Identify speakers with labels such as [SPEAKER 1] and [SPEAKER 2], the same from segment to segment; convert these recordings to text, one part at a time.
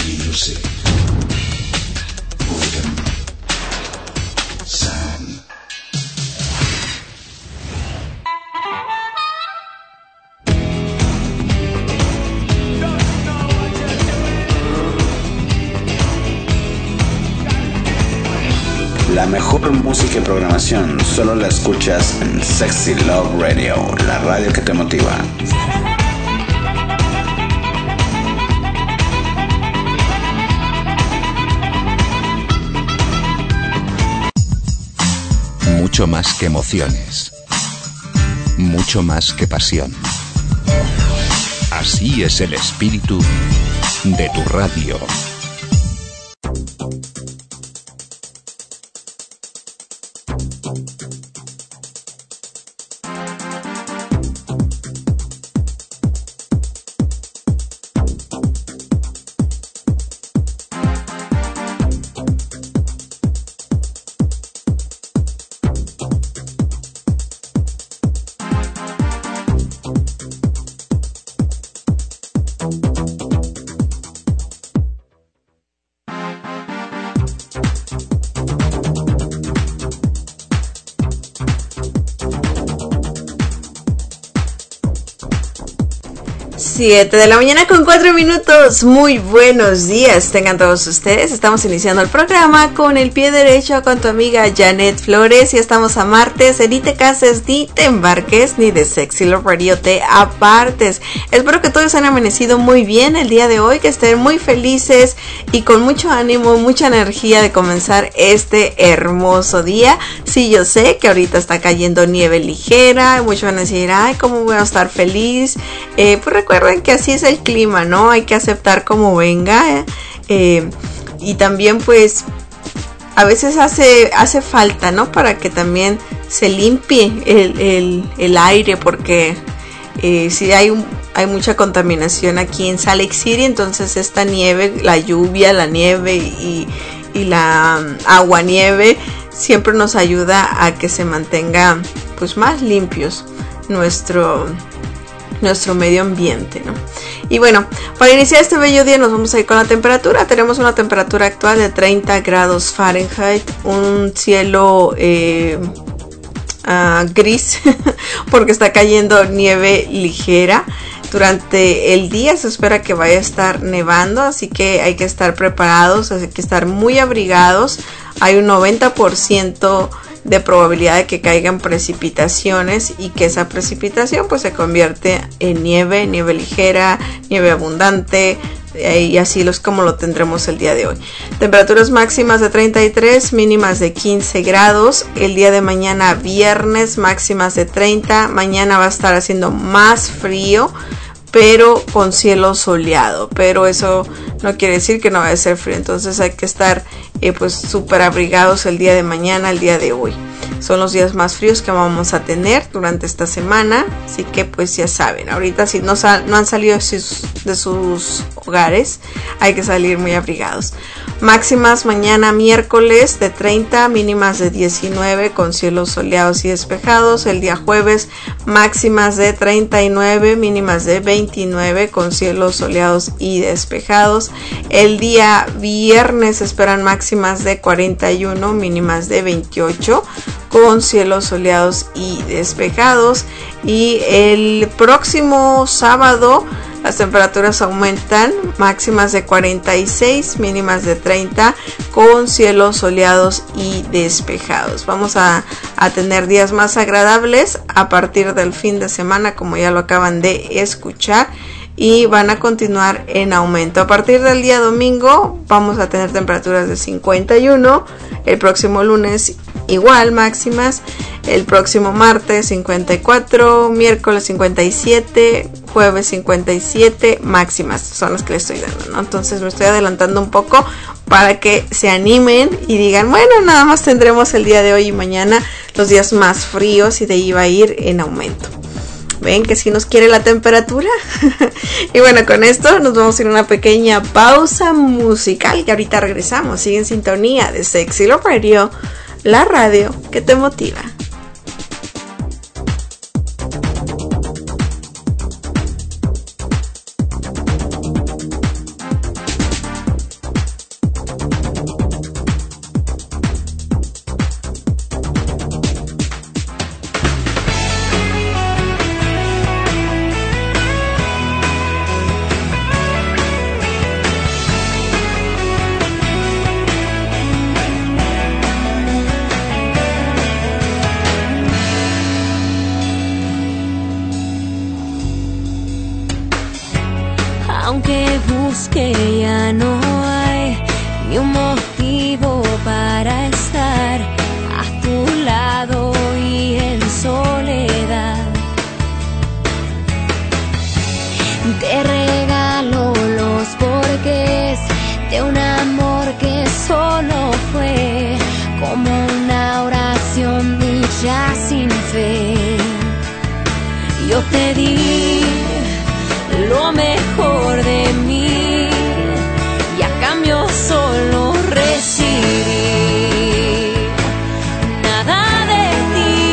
[SPEAKER 1] Music. Rhythm. Sound. La mejor música y programación solo la escuchas en Sexy Love Radio, la radio que te motiva.
[SPEAKER 2] Mucho más que emociones, mucho más que pasión. Así es el espíritu de tu radio.
[SPEAKER 3] Siete de la mañana con 4 minutos. Muy buenos días tengan todos ustedes. Estamos iniciando el programa con el pie derecho con tu amiga Janet Flores y estamos a martes. Ni te cases, ni te embarques, ni de Sexy Love Radio te apartes. Espero que todos han amanecido muy bien el día de hoy, que estén muy felices y con mucho ánimo, mucha energía de comenzar este hermoso día. Sí, yo sé que ahorita está cayendo nieve ligera, muchos van a decir, ay, cómo voy a estar feliz. Pues recuerden que así es el clima, ¿no? Hay que aceptar como venga. Y también pues a veces hace falta, ¿no? Para que también se limpie el aire, porque si hay mucha contaminación aquí en Salt Lake City, entonces esta nieve, la lluvia, la nieve y la aguanieve siempre nos ayuda a que se mantenga pues más limpios nuestro medio ambiente, ¿no? Y bueno, para iniciar este bello día nos vamos a ir con la temperatura. Tenemos una temperatura actual de 30 grados Fahrenheit, un cielo gris porque está cayendo nieve ligera. Durante el día se espera que vaya a estar nevando, así que hay que estar preparados, hay que estar muy abrigados. Hay un 90% de probabilidad de que caigan precipitaciones y que esa precipitación pues se convierte en nieve ligera, nieve abundante, y así es como lo tendremos el día de hoy. Temperaturas máximas de 33, mínimas de 15 grados. El día de mañana viernes máximas de 30. Mañana va a estar haciendo más frío, pero con cielo soleado, pero eso no quiere decir que no va a ser frío, entonces hay que estar pues súper abrigados el día de mañana, el día de hoy. Son los días más fríos que vamos a tener durante esta semana, así que pues ya saben, ahorita si no han salido de sus hogares, hay que salir muy abrigados. Máximas mañana miércoles de 30, mínimas de 19 con cielos soleados y despejados. El día jueves máximas de 39, mínimas de 29 con cielos soleados y despejados. El día viernes esperan máximas de 41, mínimas de 28 con cielos soleados y despejados. Y el próximo sábado las temperaturas aumentan, máximas de 46, mínimas de 30, con cielos soleados y despejados. Vamos a tener días más agradables a partir del fin de semana, como ya lo acaban de escuchar, y van a continuar en aumento. A partir del día domingo vamos a tener temperaturas de 51, el próximo lunes igual máximas, el próximo martes 54, miércoles 57, jueves 57 máximas, son las que les estoy dando, ¿no? Entonces me estoy adelantando un poco para que se animen y digan, bueno, nada más tendremos el día de hoy y mañana los días más fríos y de ahí va a ir en aumento. ¿Ven que sí nos quiere la temperatura? Y bueno, con esto nos vamos a ir a una pequeña pausa musical y ahorita regresamos. Sigue en sintonía de Sexy Love Radio, la radio que te motiva.
[SPEAKER 4] te busque ya no hay ni un motivo para estar a tu lado y en soledad. Te regalo los porqués de un amor que solo fue como una oración dicha sin fe. Yo te di lo mejor de mí y a cambio solo recibí nada de ti.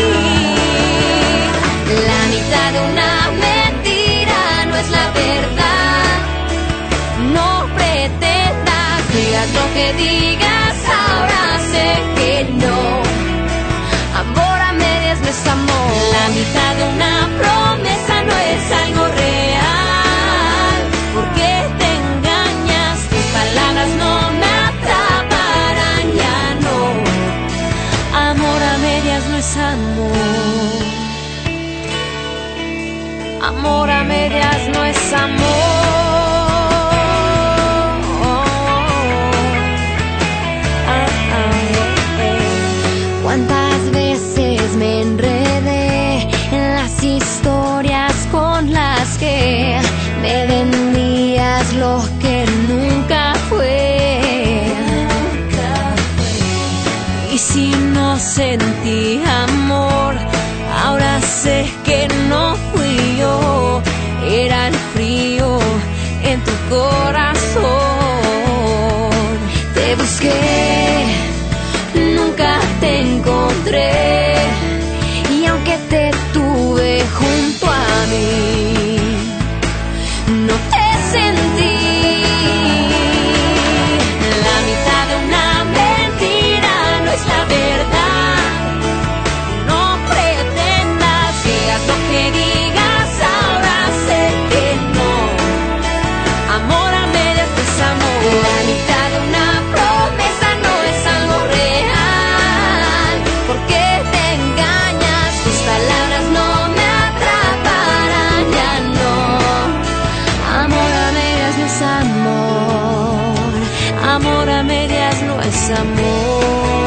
[SPEAKER 4] La mitad de una mentira no es la verdad. No pretendas, digas lo que digas, ahora sé que no. Amor a medias no es amor. La mitad de una promesa no es algo real. ¿Por qué te engañas? Tus palabras no me atraparán, ya no. Amor a medias no es amor. Amor a medias no es amor. ¿Cuántas veces me enredé en las historias con las que me vendías lo que nunca fue? Y si no sentí amor, ahora sé que no fui yo, era el frío en tu corazón. Te busqué, nunca te encontré, y aunque te tuve junto a mí, no te sentí. La mitad de una mentira no es la verdad. No pretendas, digas lo que digas, ahora sé que no. Amor a medias no es amor. La mitad de una promesa no es algo real. ¿Por qué te engañas? Tus palabras no me atraparán, ya no. Amor a medias no es amor. Amor a medias no es amor.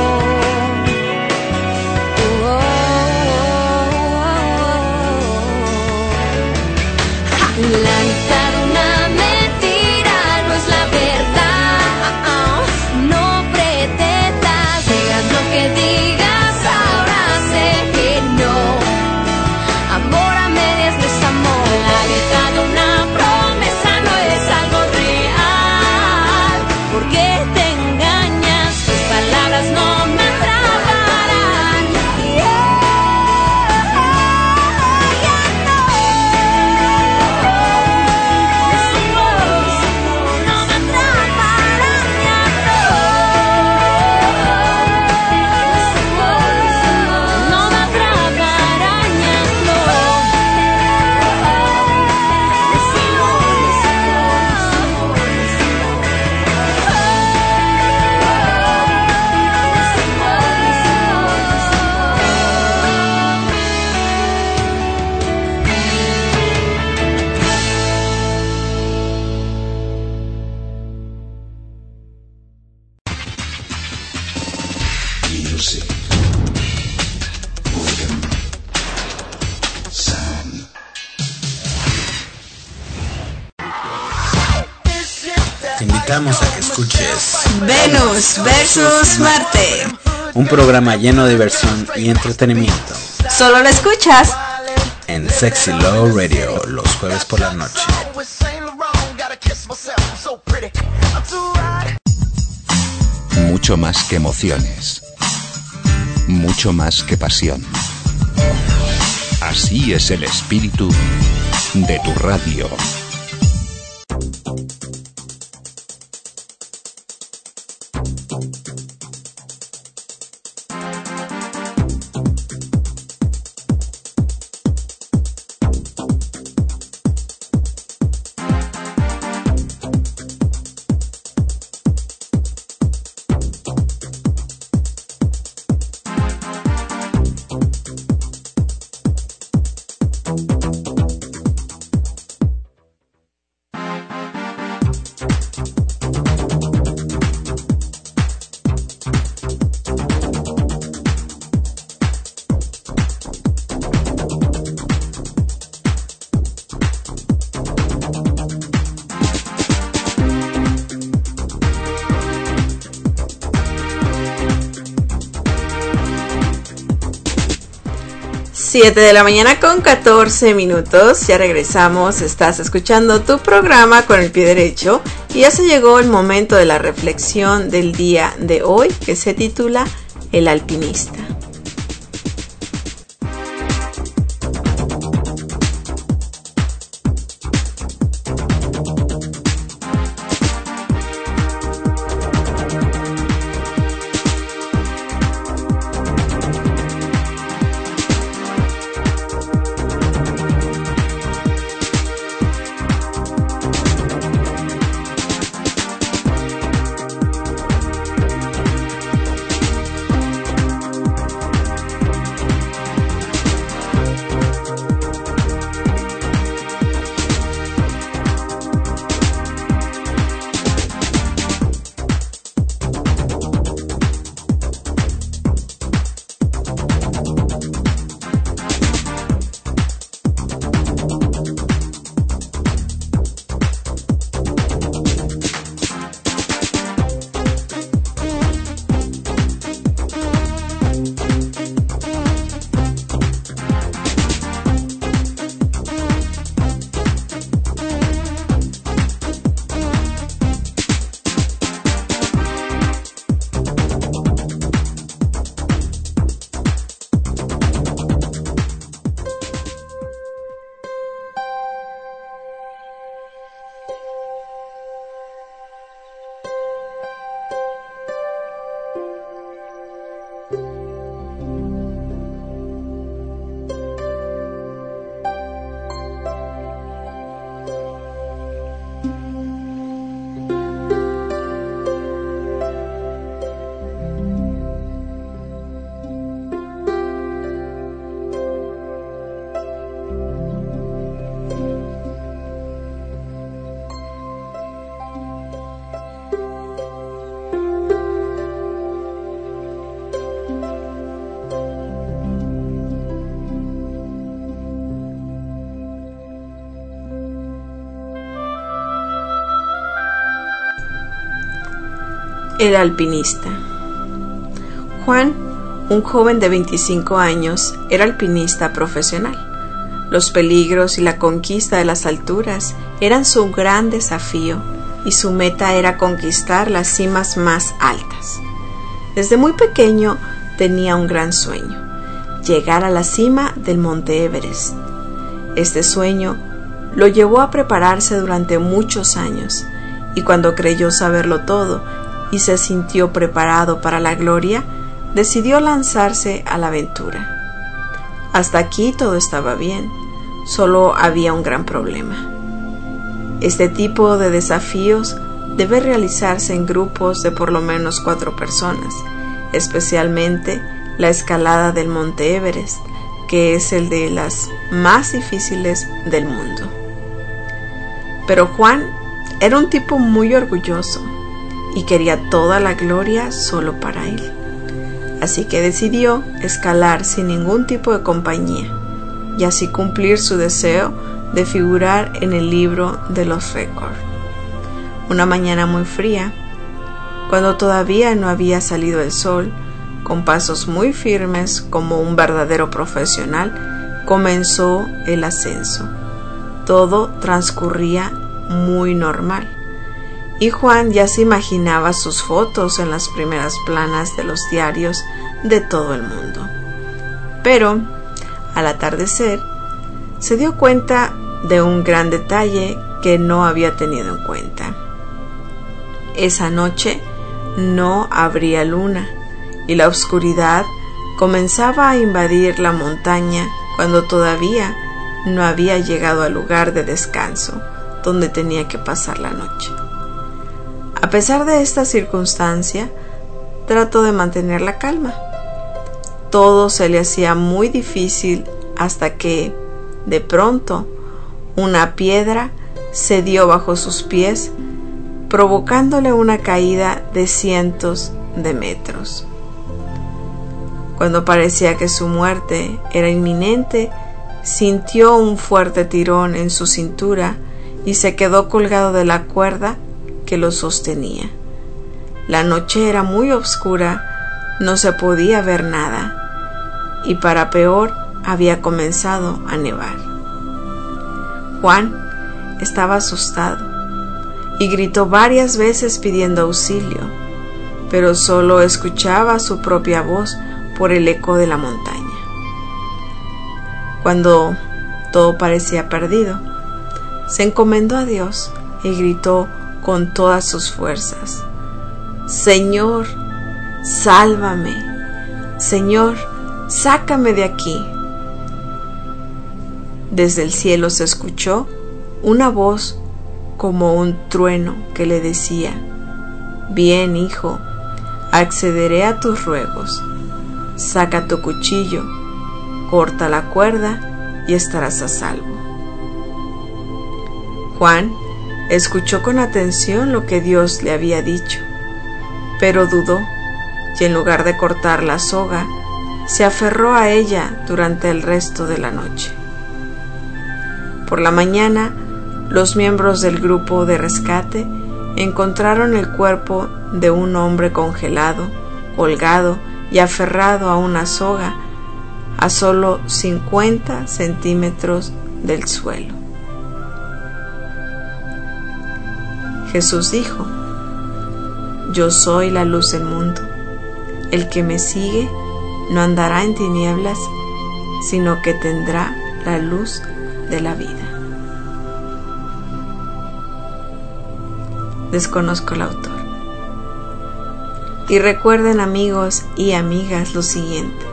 [SPEAKER 4] La mitad de una mentira no es la verdad. No pretendas, digas lo que digas, ahora sé que no. Amor a medias no es amor. La mitad de una promesa no es algo real. ¿Por qué te engañas? Tus palabras no me atraparán.
[SPEAKER 1] Music. Rhythm. Sound. Te invitamos a que escuches
[SPEAKER 3] Venus versus Marte.
[SPEAKER 1] un programa lleno de diversión y entretenimiento
[SPEAKER 3] Solo lo escuchas
[SPEAKER 1] en Sexy Love Radio los jueves por la noche.
[SPEAKER 2] Mucho más que emociones. Mucho más que pasión. Así es el espíritu de tu radio.
[SPEAKER 3] 7 de la mañana con 14 minutos. Ya regresamos. Estás escuchando tu programa Con el Pie Derecho. Y ya se llegó el momento de la reflexión del día de hoy, que se titula El Alpinista. El alpinista. Juan, un joven de 25 años, era alpinista profesional. Los peligros y la conquista de las alturas eran su gran desafío y su meta era conquistar las cimas más altas. Desde muy pequeño tenía un gran sueño: llegar a la cima del Monte Everest. Este sueño lo llevó a prepararse durante muchos años, y cuando creyó saberlo todo y se sintió preparado para la gloria, decidió lanzarse a la aventura. Hasta aquí todo estaba bien, solo había un gran problema. Este tipo de desafíos debe realizarse en grupos de por lo menos 4 personas, especialmente la escalada del Monte Everest, que es el de las más difíciles del mundo. Pero Juan era un tipo muy orgulloso y quería toda la gloria solo para él. Así que decidió escalar sin ningún tipo de compañía y así cumplir su deseo de figurar en el libro de los récords. Una mañana muy fría, cuando todavía no había salido el sol, con pasos muy firmes como un verdadero profesional, comenzó el ascenso. Todo transcurría muy normal, y Juan ya se imaginaba sus fotos en las primeras planas de los diarios de todo el mundo. Pero, al atardecer, se dio cuenta de un gran detalle que no había tenido en cuenta. Esa noche no habría luna, y la oscuridad comenzaba a invadir la montaña cuando todavía no había llegado al lugar de descanso donde tenía que pasar la noche. A pesar de esta circunstancia, trató de mantener la calma. Todo se le hacía muy difícil hasta que, de pronto, una piedra se dio bajo sus pies, provocándole una caída de cientos de metros. Cuando parecía que su muerte era inminente, sintió un fuerte tirón en su cintura y se quedó colgado de la cuerda que lo sostenía. La noche era muy oscura, no se podía ver nada, y para peor, había comenzado a nevar. Juan estaba asustado y gritó varias veces pidiendo auxilio, pero solo escuchaba su propia voz por el eco de la montaña. Cuando todo parecía perdido, se encomendó a Dios y gritó con todas sus fuerzas: Señor, sálvame. Señor, sácame de aquí. Desde el cielo se escuchó una voz como un trueno que le decía: Bien, hijo, accederé a tus ruegos. Saca tu cuchillo, corta la cuerda y estarás a salvo. Juan escuchó con atención lo que Dios le había dicho, pero dudó y en lugar de cortar la soga, se aferró a ella durante el resto de la noche. Por la mañana, los miembros del grupo de rescate encontraron el cuerpo de un hombre congelado, colgado y aferrado a una soga a solo 50 centímetros del suelo. Jesús dijo: Yo soy la luz del mundo. El que me sigue no andará en tinieblas, sino que tendrá la luz de la vida. Desconozco el autor. Y recuerden, amigos y amigas, lo siguiente: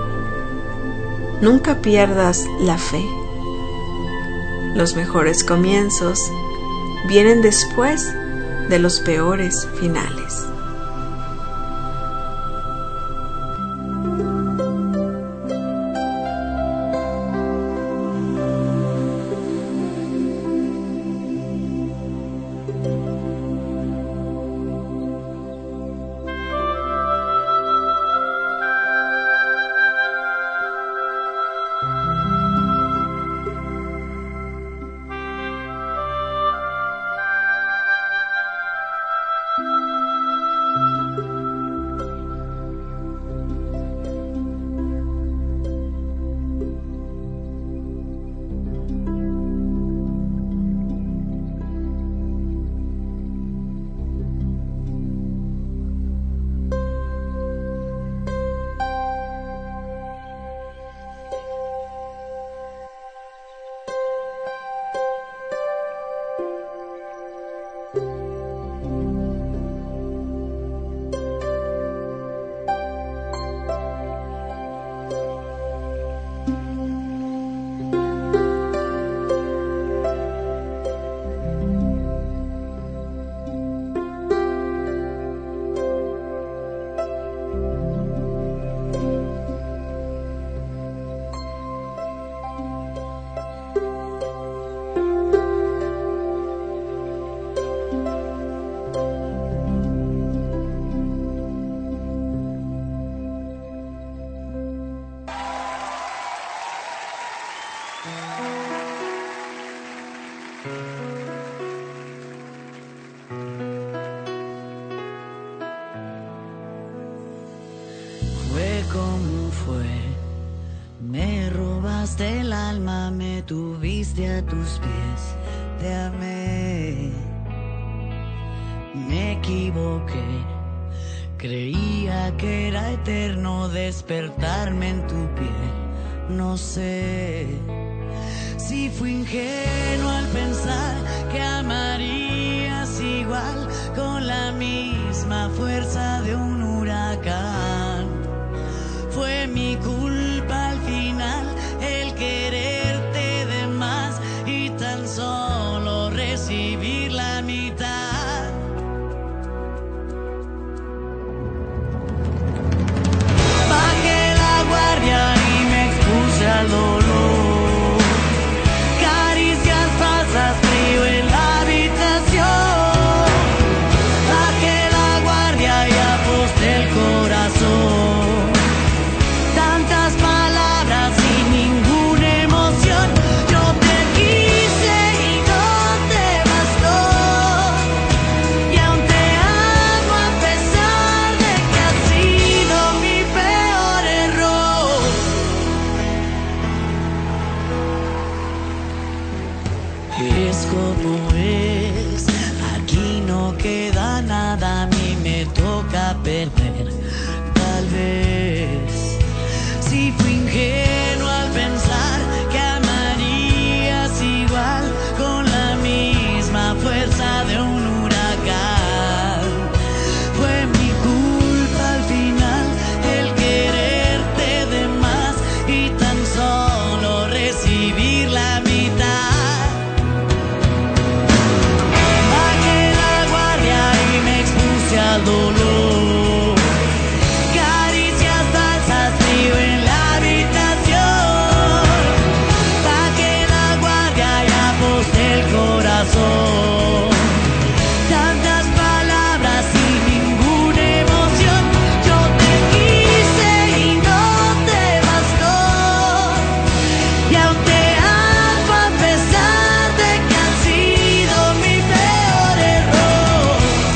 [SPEAKER 3] nunca pierdas la fe. Los mejores comienzos vienen después de los peores finales.
[SPEAKER 5] Fue como fue, me robaste el alma, me tuviste a tus pies, te amé, me equivoqué, creía que era eterno despertarme en tu piel, no sé si fui ingenuo al pensar que amarías igual con la misma fuerza de un huracán. Fue mi culpa al final el quererte de más y tan solo recibir la mitad. Bajé la guardia y me expuse al dolor. Caricias falsas, frío en la habitación. Bajé la guardia y aposté el corazón. queda nada, a mí me toca perder. Tal vez si fui ingenuo al pensar que amarías igual, con la misma fuerza de un huracán. Fue mi culpa al final el quererte de más y tan solo recibir la mitad. Bajé la guardia y me expuse al dolor. Caricias falsas, frío en la habitación. Bajé la guardia y aposté el corazón. Tantas palabras y ninguna emoción. Yo te quise y no te bastó. Y aún te amo a pesar de que ha sido mi peor error.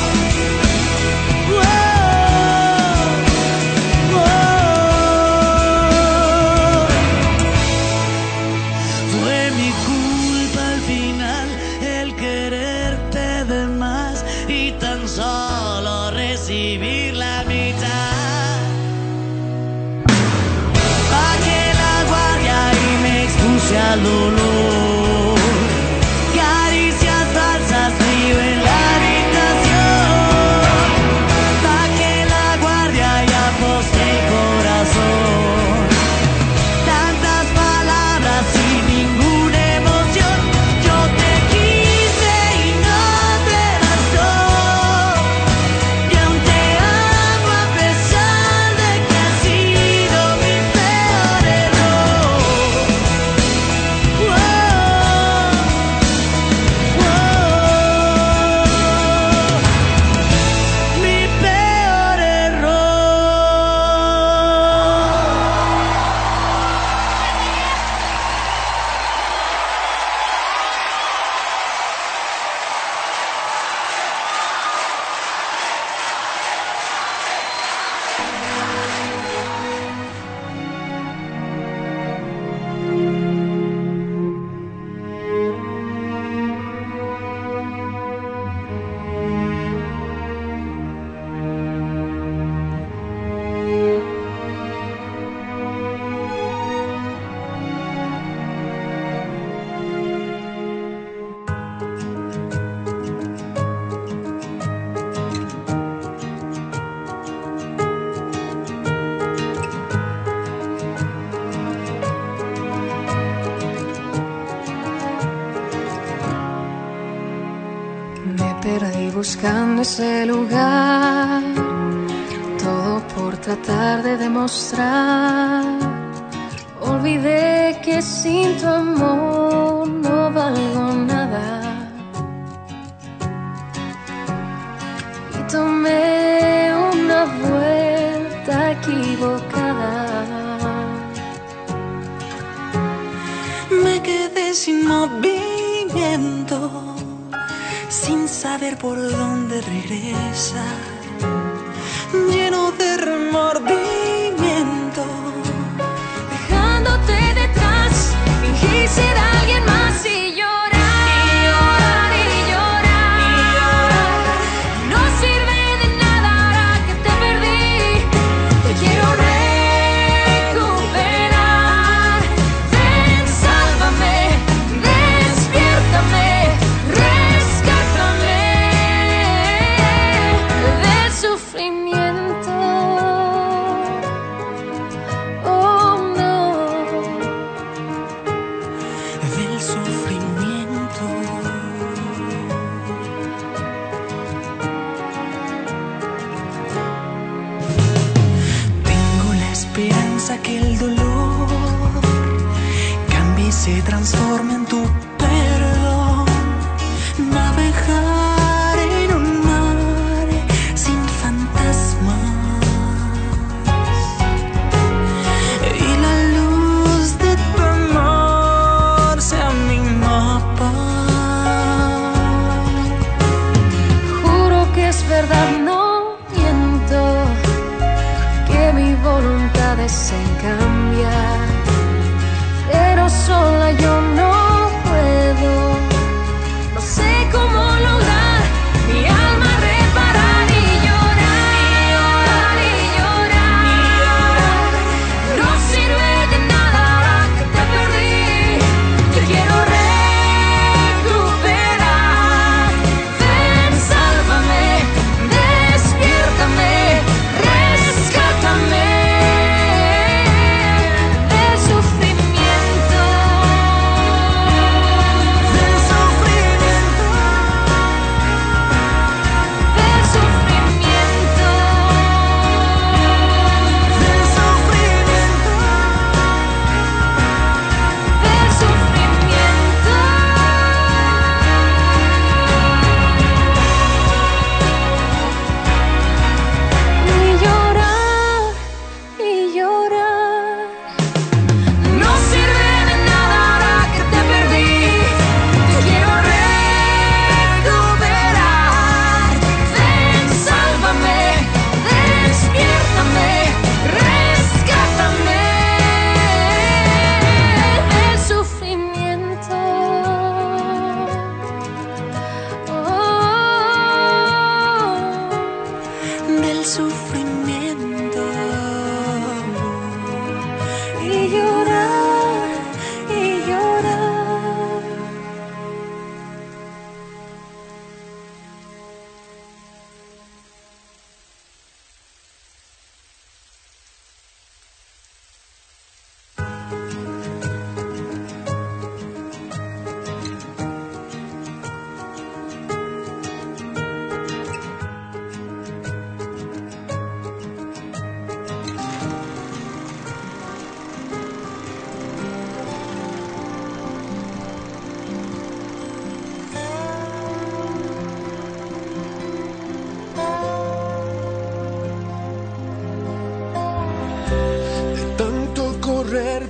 [SPEAKER 5] Fue mi culpa al final el quererte de más y tan solo recibir la mitad. Bajé la guardia y me expuse al dolor. Caricias falsas, frío en la habitación. Bajé la guardia y aposté el corazón. Tantas palabras y ninguna emoción. Yo te quise y no te bastó. Y aún te amo a pesar de que ha sido mi peor error. Mi peor error.
[SPEAKER 6] Me perdí buscando ese lugar, todo por tratar de demostrar. Olvidé que sin tu amor no valgo nada. Y tomé una vuelta equivocada.
[SPEAKER 5] Me quedé sin movimiento, sin saber por dónde regresar, lleno de remordimiento.
[SPEAKER 6] Dejándote detrás, fingí ser alguien más y llorar, y llorar. No sirve de nada ahora que te perdí. Te quiero recuperar. Ven, sálvame, despiértame, rescátame del sufrimiento. Oh no.
[SPEAKER 5] Del sufrimiento. Tengo la esperanza que el dolor cambie y se transforme en tu perdón. Navegar en un mar sin fantasmas y la luz de tu amor sea mi mapa.
[SPEAKER 6] Juro que es verdad, no miento, que mi voluntad es en cambiar, pero sola yo no puedo. No sé cómo lograr mi alma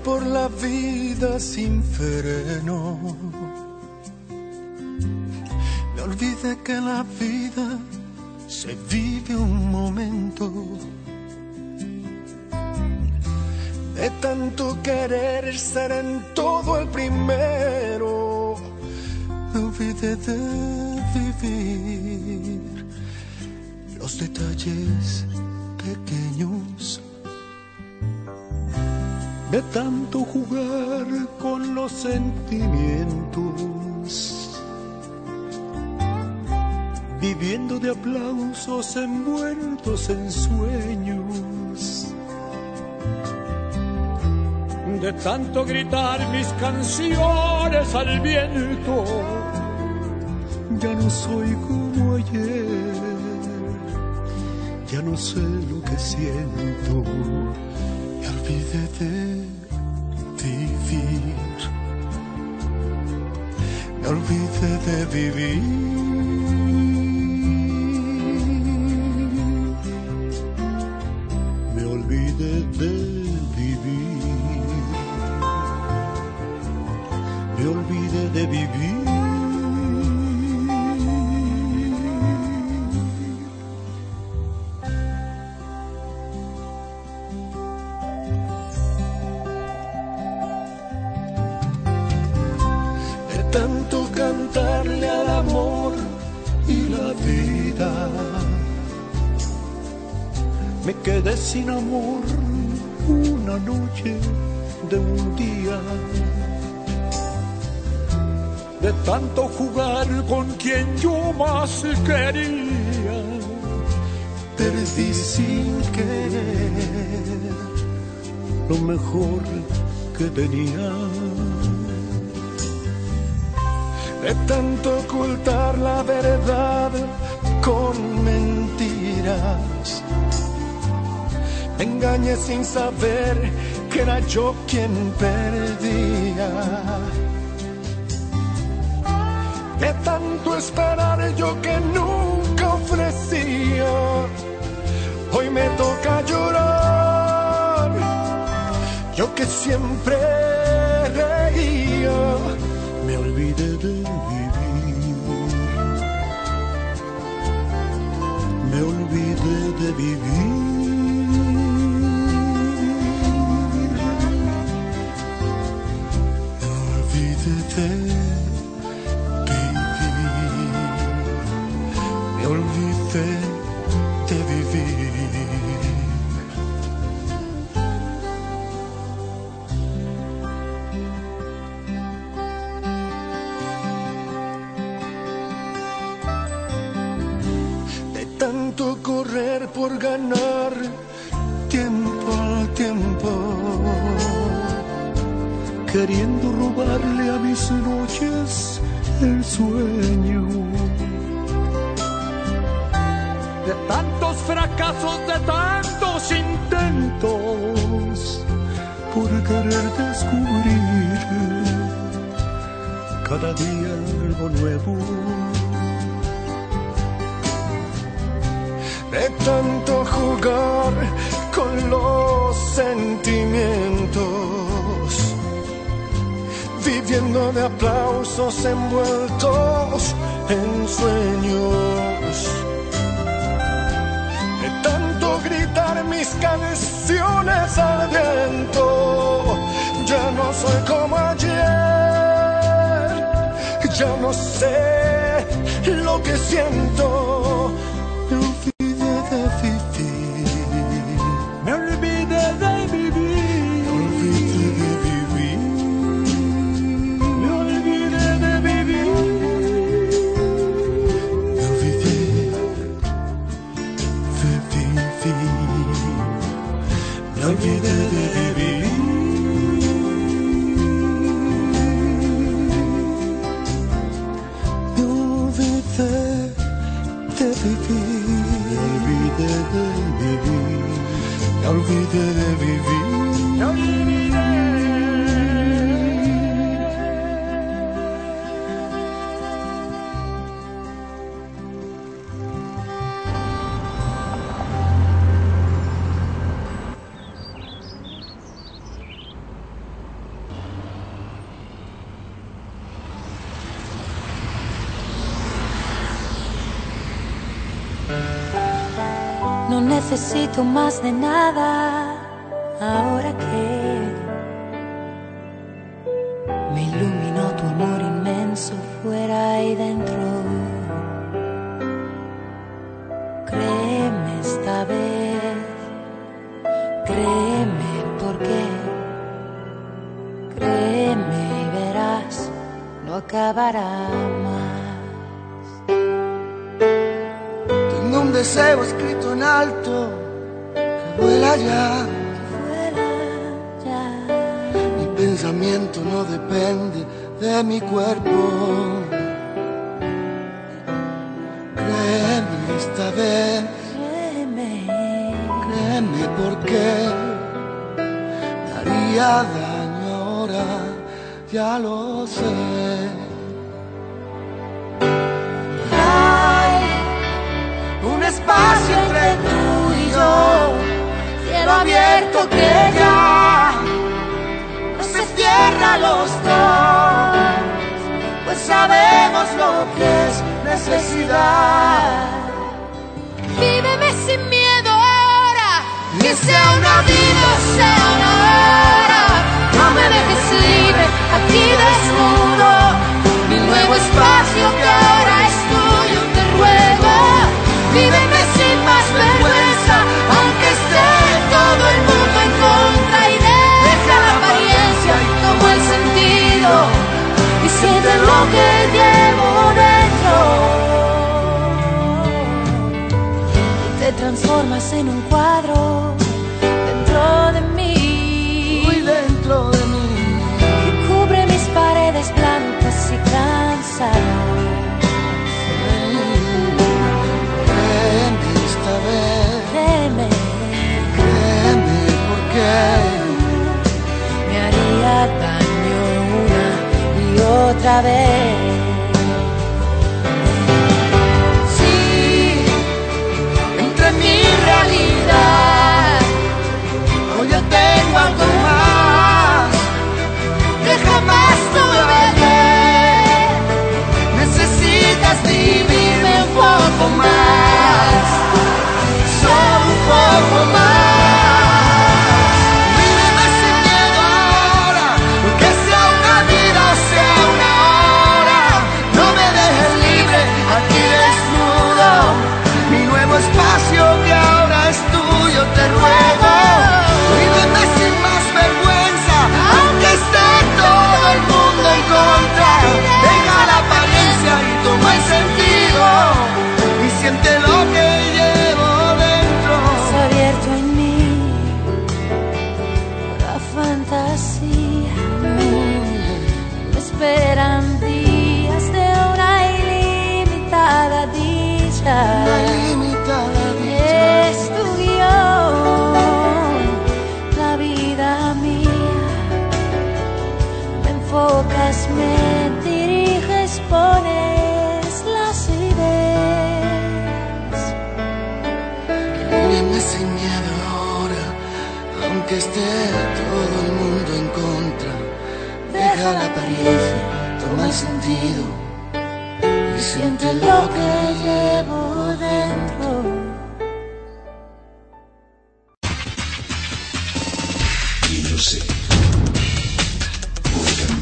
[SPEAKER 7] por la vida sin freno. Me olvidé que la vida se vive un momento. De tanto querer ser en todo el primero, me olvidé de vivir los detalles pequeños. De tanto jugar con los sentimientos, viviendo de aplausos envueltos en sueños. De tanto gritar mis canciones al viento, ya no soy como ayer, ya no sé lo que siento. Me olvidé de vivir, me olvidé de vivir. Me olvidé de vivir, me olvidé de vivir. De tanto cantarle al amor y la vida, me quedé sin amor una noche de un día. De tanto jugar con quien yo más quería, perdí sin querer lo mejor que tenía. De tanto ocultar la verdad con mentiras, me engañé sin saber que era yo quien perdía. De tanto esperar yo que nunca ofrecía, hoy me toca llorar. Yo que siempre reía, me olvidé de vivir, me olvidé de vivir. Me olvidé de me olvidé de vivir. De tanto correr por ganar tiempo al tiempo, queriendo robarle a mis noches el sueño. De tantos fracasos, de tantos intentos, por querer descubrir cada día algo nuevo. De tanto jugar con los sentimientos, viviendo de aplausos envueltos en sueños. De tanto gritar mis canciones al viento, ya no soy como ayer, ya no sé lo que siento. Me olvidé de vivir, me olvidé de vivir, me olvidé de vivir, me olvidé de vivir, me olvidé de vivir. Me olvidé de vivir, me olvidé de vivir, me olvidé.
[SPEAKER 6] No necesito más de nada ahora que me iluminó tu amor inmenso fuera y dentro. Créeme esta vez, créeme porque créeme y verás, no acabará más.
[SPEAKER 8] Tengo un deseo escrito en alto que vuela ya. Mi pensamiento no depende de mi cuerpo. Créeme esta vez, créeme porque me haría daño ahora, ya lo sé. Hay un espacio entre tú y yo, cielo abierto que ya no se cierra a los dos, pues sabemos lo que es necesidad.
[SPEAKER 6] Víveme sin miedo ahora, que sea una vida o sea una hora. No me dejes libre, aquí desnudo, mi nuevo espacio que ahora es tuyo, te ruego. Víveme sin más vergüenza, aunque esté todo el mundo en contra, y deja la apariencia y toma el sentido, y siente lo que llevo dentro. Te transformas en un cuadro dentro de mí,
[SPEAKER 8] Muy dentro de mí.
[SPEAKER 6] que cubre mis paredes blancas y cansadas.
[SPEAKER 8] Créeme esta vez,
[SPEAKER 6] Créeme,
[SPEAKER 8] créeme porque
[SPEAKER 6] me haría daño una y otra vez.
[SPEAKER 8] sí, entre mi realidad, hoy yo tengo algo más que jamás tuve ayer. Necesitas vivirme un poco más, solo un poco más. Víveme sin miedo ahora, que sea una vida o sea una hora. No me dejes libre, aquí desnudo, mi nuevo espacio que ahora es tuyo, te ruego. Víveme sin más vergüenza, aunque esté todo el mundo en contra. Deja la apariencia y toma el sentido, y siente lo que llevo dentro.
[SPEAKER 6] Has abierto en mí la fantasía. Me esperan días de una ilimitada dicha.
[SPEAKER 8] La ilimitada dicha.
[SPEAKER 6] Es tu guión, la vida mía. Me enfocas, me diriges, pones las ideas.
[SPEAKER 8] Víveme sin miedo ahora, aunque esté todo el mundo en contra. Deja la apariencia, toma el sentido, y siente lo que llevo dentro.
[SPEAKER 2] Music. Rhythm.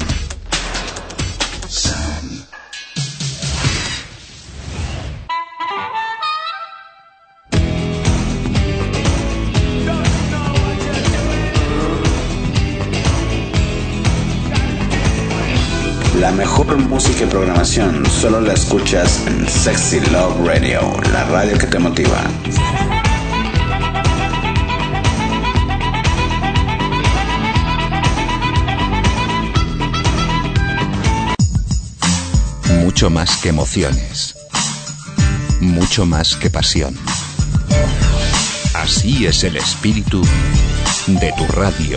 [SPEAKER 2] Sound.
[SPEAKER 1] La mejor música y programación solo la escuchas en Sexy Love Radio, la radio que te motiva.
[SPEAKER 2] Mucho más que emociones. Mucho más que pasión. Así es el espíritu de tu radio.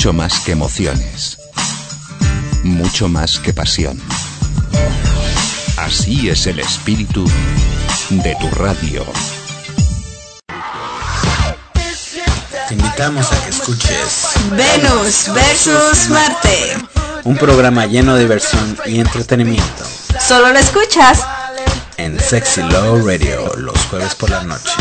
[SPEAKER 2] Mucho más que emociones. Mucho más que pasión. Así es el espíritu de tu radio.
[SPEAKER 1] Te invitamos a que escuches
[SPEAKER 3] Venus versus Marte.
[SPEAKER 1] un programa lleno de diversión y entretenimiento
[SPEAKER 3] Solo lo escuchas
[SPEAKER 1] en Sexy Love Radio los jueves por la noche.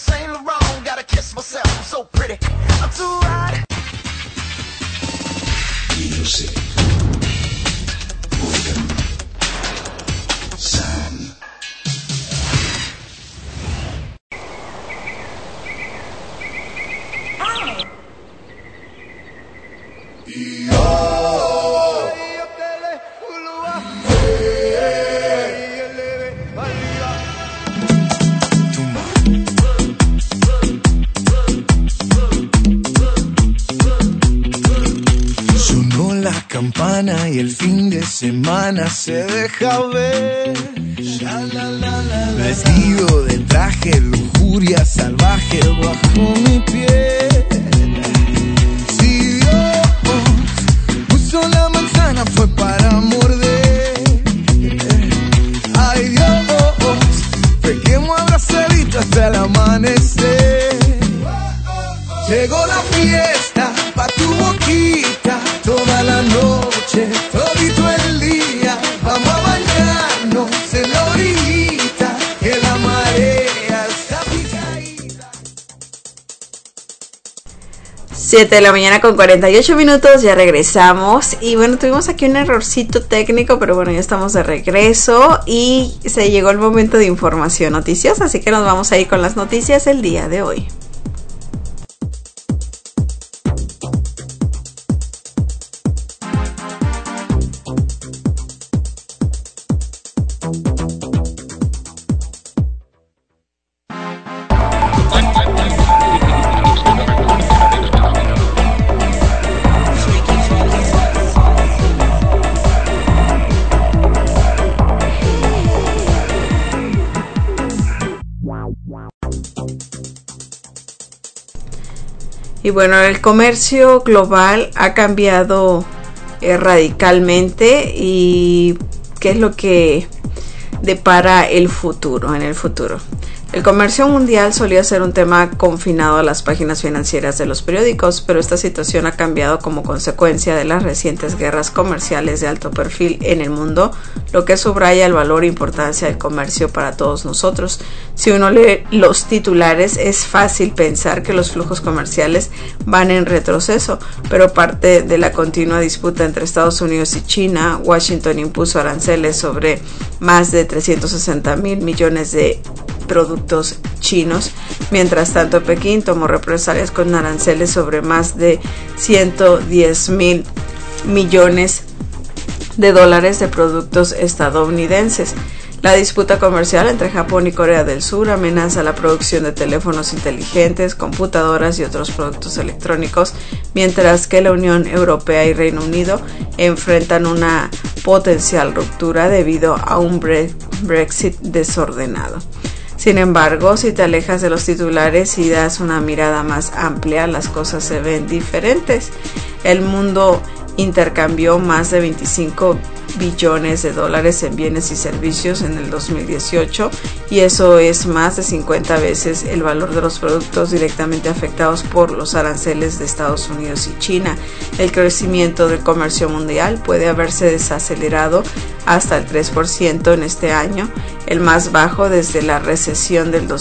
[SPEAKER 2] Music. Rhythm. Sound.
[SPEAKER 9] Sonó la campana y el fin de semana se deja ver. Vestido de traje, lujuria salvaje bajo mi piel. Si Dios puso la manzana fue para morder. Ay Dios, pequemos abrazaditos hasta el amanecer. Llegó la fiesta pa' tu boquita, toda la noche, todito el día. Vamos a bañarnos en la orillita, que la marea está picadita.
[SPEAKER 3] 7 de la mañana con 48 minutos, ya regresamos. Y bueno, tuvimos aquí un errorcito técnico, pero bueno, ya estamos de regreso y se llegó el momento de información noticiosa, así que nos vamos a ir con las noticias del día de hoy. Y bueno, el comercio global ha cambiado radicalmente. ¿Y qué es lo que depara el futuro? En el futuro, el comercio mundial solía ser un tema confinado a las páginas financieras de los periódicos, pero esta situación ha cambiado como consecuencia de las recientes guerras comerciales de alto perfil en el mundo, lo que subraya el valor e importancia del comercio para todos nosotros. Si uno lee los titulares, es fácil pensar que los flujos comerciales van en retroceso, pero parte de la continua disputa entre Estados Unidos y China, Washington impuso aranceles sobre más de 360,000 millones de productos chinos. Mientras tanto, Pekín tomó represalias con aranceles sobre más de 110,000 millones de dólares de productos estadounidenses. La disputa comercial entre Japón y Corea del Sur amenaza la producción de teléfonos inteligentes, computadoras y otros productos electrónicos, mientras que la Unión Europea y Reino Unido enfrentan una potencial ruptura debido a un Brexit desordenado. Sin embargo, si te alejas de los titulares y das una mirada más amplia, las cosas se ven diferentes. El mundo intercambió más de 25 billones de dólares en bienes y servicios en el 2018, y eso es más de 50 veces el valor de los productos directamente afectados por los aranceles de Estados Unidos y China. El crecimiento del comercio mundial puede haberse desacelerado hasta el 3% en este año, el más bajo desde la recesión del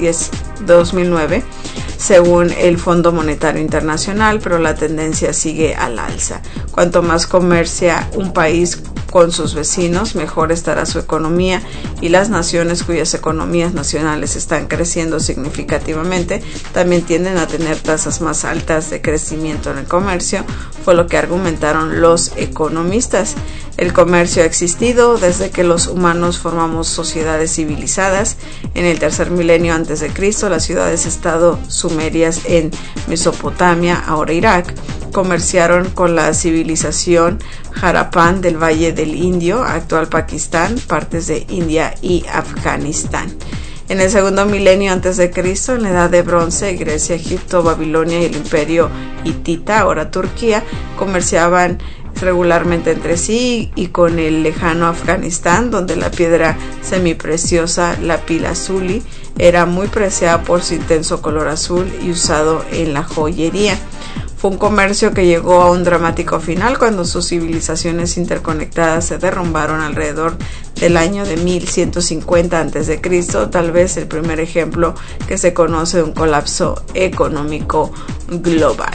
[SPEAKER 3] 2009, según el Fondo Monetario Internacional, pero la tendencia sigue al alza. Cuanto más comercia un país con sus vecinos, mejor estará su economía, y las naciones cuyas economías nacionales están creciendo significativamente también tienden a tener tasas más altas de crecimiento en el comercio, fue lo que argumentaron los economistas. El comercio ha existido desde que los humanos formamos sociedades civilizadas. En el tercer milenio antes de Cristo, las ciudades-estado sumerias en Mesopotamia, ahora Irak, comerciaron con la civilización Harappan del Valle del Indio, actual Pakistán, partes de India y Afganistán. En el segundo milenio antes de Cristo, en la Edad de Bronce, Grecia, Egipto, Babilonia y el Imperio hitita, ahora Turquía, comerciaban regularmente entre sí y con el lejano Afganistán, donde la piedra semipreciosa lapilazuli era muy preciada por su intenso color azul y usado en la joyería. Fue un comercio que llegó a un dramático final cuando sus civilizaciones interconectadas se derrumbaron alrededor del año de 1150 a.C., tal vez el primer ejemplo que se conoce de un colapso económico global.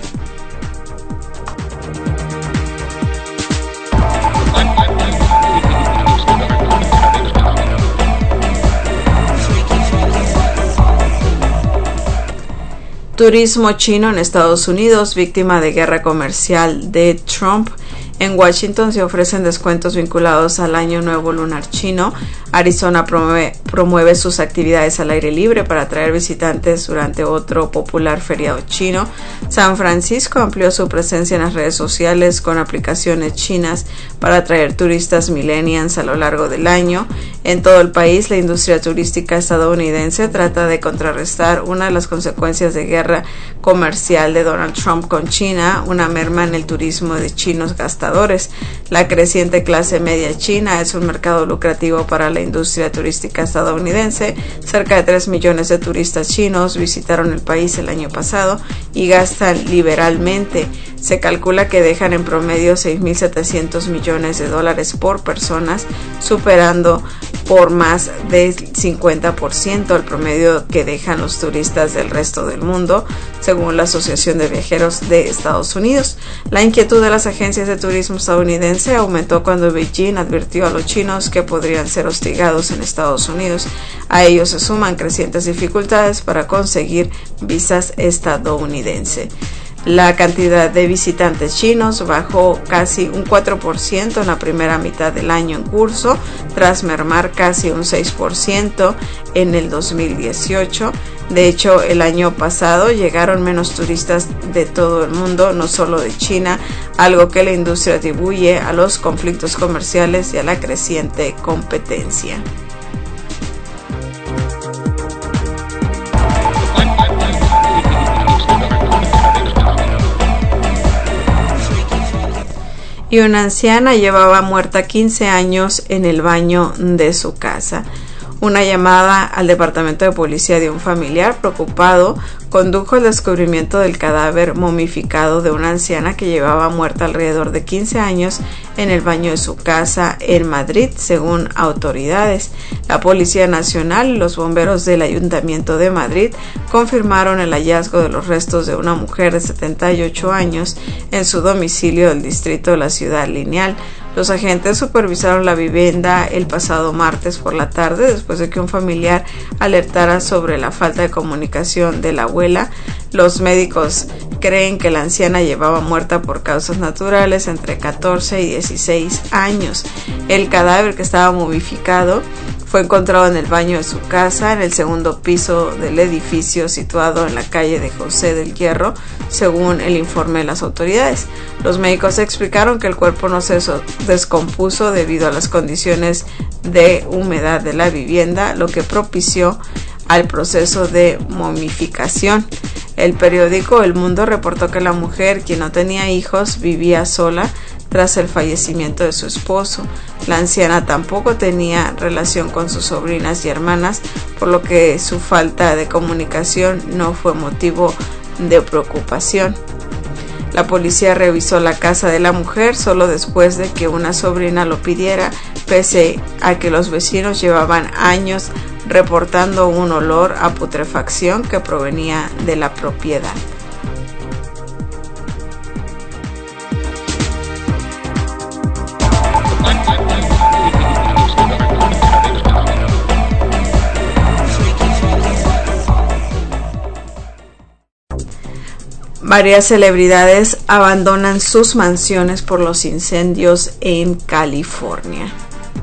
[SPEAKER 3] Turismo chino en Estados Unidos, víctima de guerra comercial de Trump. En Washington se ofrecen descuentos vinculados al Año Nuevo Lunar Chino. Arizona promueve sus actividades al aire libre para atraer visitantes durante otro popular feriado chino. San Francisco amplió su presencia en las redes sociales con aplicaciones chinas para atraer turistas millennials a lo largo del año. En todo el país, la industria turística estadounidense trata de contrarrestar una de las consecuencias de guerra comercial de Donald Trump con China, una merma en el turismo de chinos gastadores. La creciente clase media china es un mercado lucrativo para la industria turística estadounidense. Cerca de 3 millones de turistas chinos visitaron el país el año pasado y gastan liberalmente. Se calcula que dejan en promedio $6.700 millones por personas, superando por más del 50% el promedio que dejan los turistas del resto del mundo, según la Asociación de Viajeros de Estados Unidos. La inquietud de las agencias de turismo estadounidense aumentó cuando Beijing advirtió a los chinos que podrían ser hostigados en Estados Unidos. A ello se suman crecientes dificultades para conseguir visas estadounidenses. La cantidad de visitantes chinos bajó casi un 4% en la primera mitad del año en curso, tras mermar casi un 6% en el 2018. De hecho, el año pasado llegaron menos turistas de todo el mundo, no solo de China, algo que la industria atribuye a los conflictos comerciales y a la creciente competencia. Y una anciana llevaba muerta 15 años en el baño de su casa. Una llamada al departamento de policía de un familiar preocupado condujo al descubrimiento del cadáver momificado de una anciana que llevaba muerta alrededor de 15 años en el baño de su casa en Madrid, según autoridades. La Policía Nacional y los bomberos del Ayuntamiento de Madrid confirmaron el hallazgo de los restos de una mujer de 78 años en su domicilio del distrito de la Ciudad Lineal. Los agentes supervisaron la vivienda el pasado martes por la tarde después de que un familiar alertara sobre la falta de comunicación de la abuela. Los médicos creen que la anciana llevaba muerta por causas naturales entre 14 y 16 años. El cadáver, que estaba momificado, fue encontrado en el baño de su casa, en el segundo piso del edificio situado en la calle de José del Hierro, según el informe de las autoridades. Los médicos explicaron que el cuerpo no se descompuso debido a las condiciones de humedad de la vivienda, lo que propició al proceso de momificación. El periódico El Mundo reportó que la mujer, quien no tenía hijos, vivía sola tras el fallecimiento de su esposo. La anciana tampoco tenía relación con sus sobrinas y hermanas, por lo que su falta de comunicación no fue motivo de preocupación. La policía revisó la casa de la mujer solo después de que una sobrina lo pidiera, pese a que los vecinos llevaban años reportando un olor a putrefacción que provenía de la propiedad. Varias celebridades abandonan sus mansiones por los incendios en California.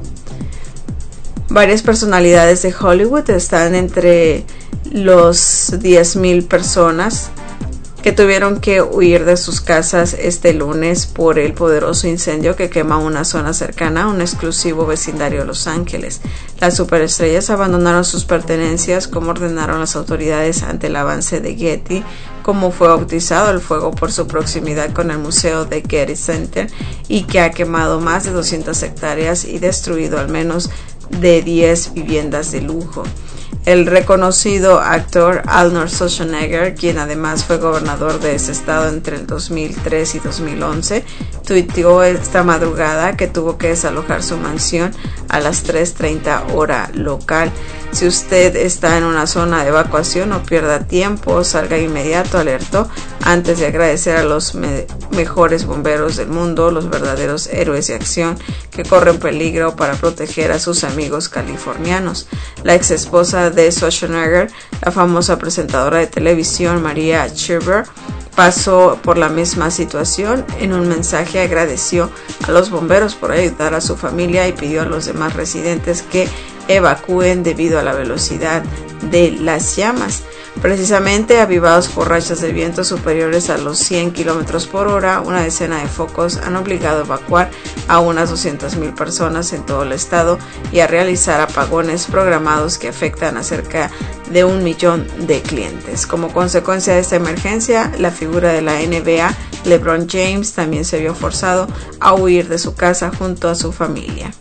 [SPEAKER 3] Varias personalidades de Hollywood están entre los 10,000 personas que tuvieron que huir de sus casas este lunes por el poderoso incendio que quema una zona cercana a un exclusivo vecindario de Los Ángeles. Las superestrellas abandonaron sus pertenencias como ordenaron las autoridades ante el avance de Getty, como fue bautizado el fuego por su proximidad con el museo de Getty Center y que ha quemado más de 200 hectáreas y destruido al menos de 10 viviendas de lujo. El reconocido actor Arnold Schwarzenegger, quien además fue gobernador de ese estado entre el 2003 y 2011, tuiteó esta madrugada que tuvo que desalojar su mansión a las 3:30 hora local. Si usted está en una zona de evacuación, no pierda tiempo, salga inmediato, alertó, antes de agradecer a los mejores bomberos del mundo, los verdaderos héroes de acción que corren peligro para proteger a sus amigos californianos. La ex esposa de Schwarzenegger, la famosa presentadora de televisión Maria Shriver, pasó por la misma situación. En un mensaje agradeció a los bomberos por ayudar a su familia y pidió a los demás residentes que evacúen debido a la velocidad de las llamas. Precisamente avivados por rachas de viento superiores a los 100 km por hora, una decena de focos han obligado a evacuar a unas 200,000 personas en todo el estado y a realizar apagones programados que afectan a cerca de 1 millón de clientes. Como consecuencia de esta emergencia, la figura de la NBA, LeBron James, también se vio forzado a huir de su casa junto a su familia.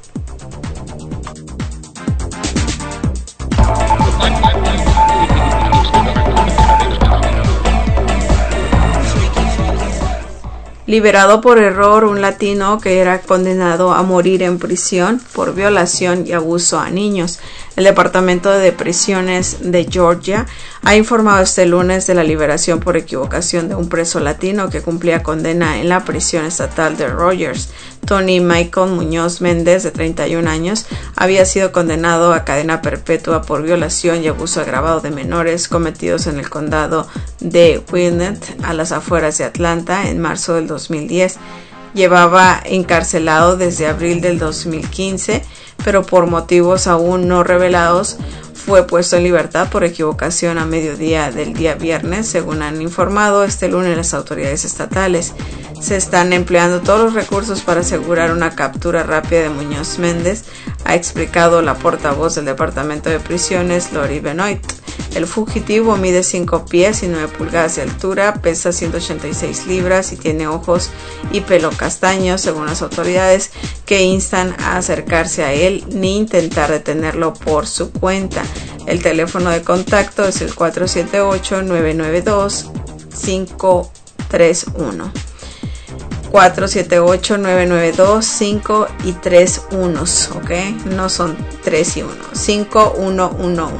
[SPEAKER 3] Liberado por error un latino que era condenado a morir en prisión por violación y abuso a niños. El Departamento de Prisiones de Georgia ha informado este lunes de la liberación por equivocación de un preso latino que cumplía condena en la prisión estatal de Rogers. Tony Michael Muñoz Méndez, de 31 años, había sido condenado a cadena perpetua por violación y abuso agravado de menores cometidos en el condado de Gwinnett, a las afueras de Atlanta, en marzo del 2010. Llevaba encarcelado desde abril del 2015, pero por motivos aún no revelados fue puesto en libertad por equivocación a mediodía del día viernes, según han informado este lunes las autoridades estatales. Se están empleando todos los recursos para asegurar una captura rápida de Muñoz Méndez, ha explicado la portavoz del Departamento de Prisiones, Lori Benoit. El fugitivo mide 5 pies y 9 pulgadas de altura, pesa 186 libras y tiene ojos y pelo castaño, según las autoridades, que instan a acercarse a él ni intentar detenerlo por su cuenta. El teléfono de contacto es el 478-992-531. 478-992-5 y 3 unos, ¿ok? No son 3 y 1, 5111.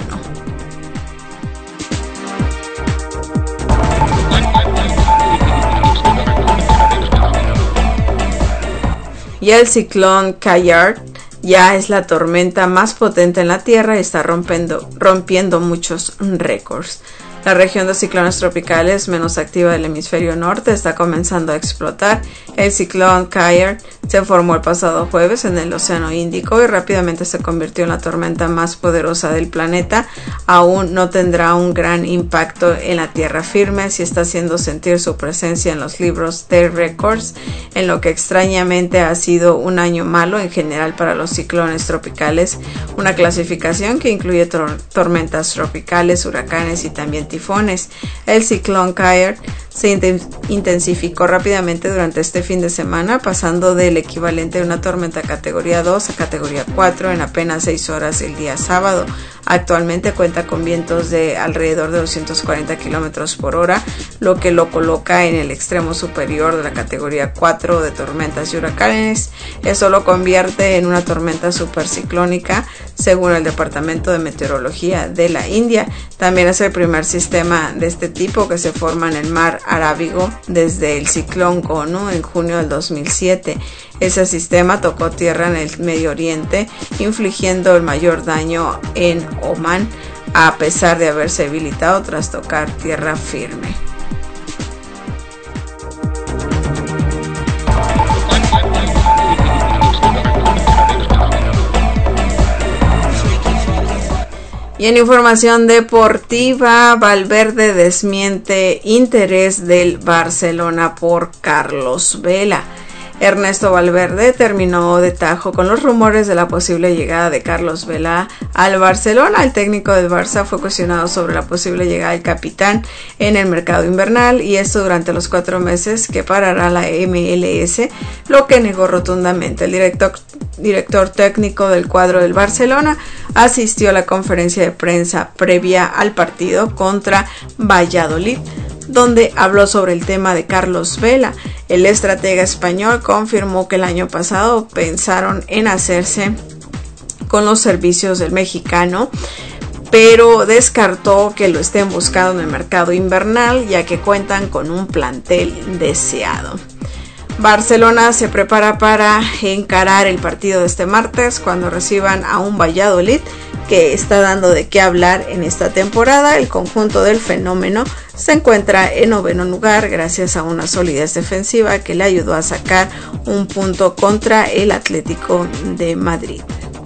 [SPEAKER 3] Y el ciclón Kayar ya es la tormenta más potente en la Tierra y está rompiendo muchos récords. La región de ciclones tropicales menos activa del hemisferio norte está comenzando a explotar. El ciclón Kayar se formó el pasado jueves en el Océano Índico y rápidamente se convirtió en la tormenta más poderosa del planeta. Aún no tendrá un gran impacto en la tierra firme, si está haciendo sentir su presencia en los libros de récords, en lo que extrañamente ha sido un año malo en general para los ciclones tropicales, una clasificación que incluye tormentas tropicales, huracanes y también tifones. El ciclón Kayar se intensificó rápidamente durante este fin de semana, pasando del equivalente de una tormenta categoría 2 a categoría 4 en apenas 6 horas el día sábado. Actualmente cuenta con vientos de alrededor de 240 kilómetros por hora, lo que lo coloca en el extremo superior de la categoría 4 de tormentas y huracanes. Esto lo convierte en una tormenta superciclónica, según el Departamento de Meteorología de la India. También es el primer sistema de este tipo que se forma en el mar Arábigo desde el ciclón Gonu en junio del 2007. Ese sistema tocó tierra en el Medio Oriente, infligiendo el mayor daño en Omán, a pesar de haberse debilitado tras tocar tierra firme. Y en información deportiva, Valverde desmiente interés del Barcelona por Carlos Vela. Ernesto Valverde terminó de tajo con los rumores de la posible llegada de Carlos Vela al Barcelona. El técnico del Barça fue cuestionado sobre la posible llegada del capitán en el mercado invernal, y esto durante los 4 meses que parará la MLS, lo que negó rotundamente. El director técnico del cuadro del Barcelona asistió a la conferencia de prensa previa al partido contra Valladolid, donde habló sobre el tema de Carlos Vela. El estratega español confirmó que el año pasado pensaron en hacerse con los servicios del mexicano, pero descartó que lo estén buscando en el mercado invernal, ya que cuentan con un plantel deseado. Barcelona se prepara para encarar el partido de este martes cuando reciban a un Valladolid que está dando de qué hablar en esta temporada. El conjunto del fenómeno se encuentra en 9º lugar gracias a una solidez defensiva que le ayudó a sacar un punto contra el Atlético de Madrid.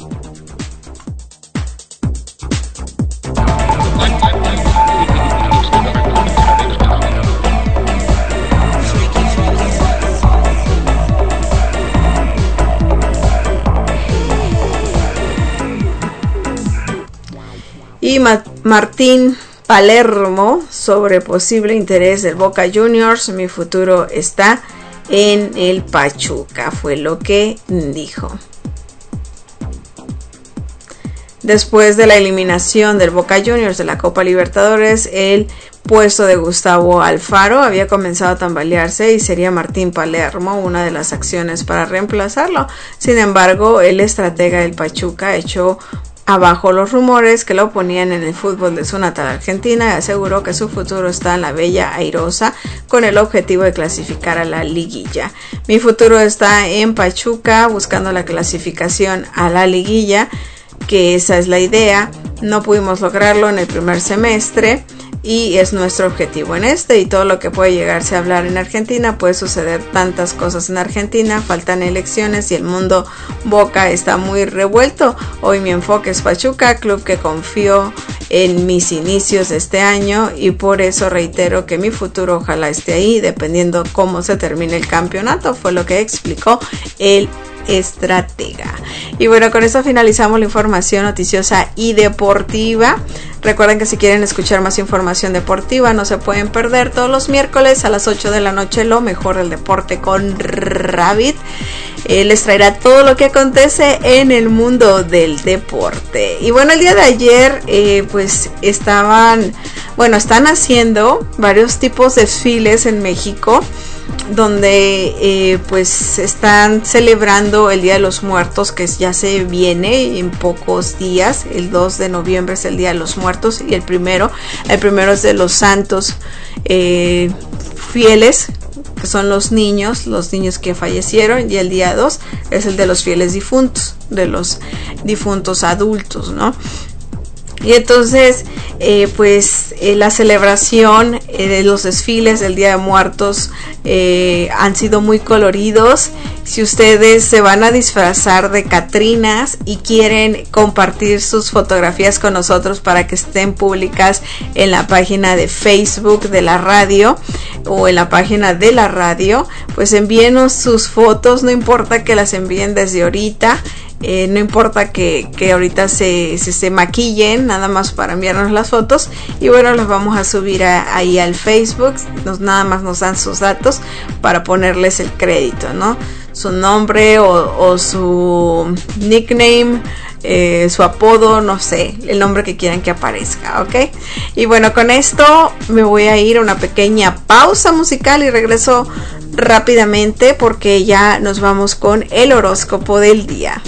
[SPEAKER 3] Y Martín Palermo sobre posible interés del Boca Juniors: mi futuro está en el Pachuca, fue lo que dijo. Después de la eliminación del Boca Juniors de la Copa Libertadores, el puesto de Gustavo Alfaro había comenzado a tambalearse y sería Martín Palermo una de las acciones para reemplazarlo. Sin embargo, el estratega del Pachuca echó abajo los rumores que lo ponían en el fútbol de su natal Argentina y aseguró que su futuro está en la bella airosa con el objetivo de clasificar a la liguilla. Mi futuro está en Pachuca buscando la clasificación a la liguilla, que esa es la idea. No pudimos lograrlo en el primer semestre y es nuestro objetivo en este, y todo lo que puede llegarse a hablar en Argentina. Puede suceder tantas cosas en Argentina, faltan elecciones y el mundo Boca está muy revuelto. Hoy mi enfoque es Pachuca, club que confío en mis inicios de este año, y por eso reitero que mi futuro ojalá esté ahí dependiendo cómo se termine el campeonato, fue lo que explicó el estratega. Y bueno, con esto finalizamos la información noticiosa y deportiva. Recuerden que si quieren escuchar más información deportiva, no se pueden perder todos los miércoles a las 8 de la noche lo mejor del deporte con Rabbit. Les traerá todo lo que acontece en el mundo del deporte. Y bueno, el día de ayer pues están haciendo varios tipos de desfiles en México, donde pues están celebrando el Día de los Muertos, que ya se viene en pocos días. El 2 de noviembre es el Día de los Muertos, y el primero es de los santos fieles, que son los niños que fallecieron, y el día 2 es el de los fieles difuntos, de los difuntos adultos, ¿no? Y entonces la celebración de los desfiles del Día de Muertos han sido muy coloridos. Si ustedes se van a disfrazar de catrinas y quieren compartir sus fotografías con nosotros para que estén públicas en la página de Facebook de la radio o en la página de la radio, pues envíenos sus fotos. No importa que las envíen desde ahorita. No importa que ahorita se maquillen, nada más para enviarnos las fotos, y bueno, las vamos a subir ahí al Facebook. Nada más nos dan sus datos para ponerles el crédito, ¿no? Su nombre o su nickname, su apodo, no sé, el nombre que quieran que aparezca, ¿ok? Y bueno, con esto me voy a ir a una pequeña pausa musical y regreso rápidamente porque ya nos vamos con el horóscopo del día.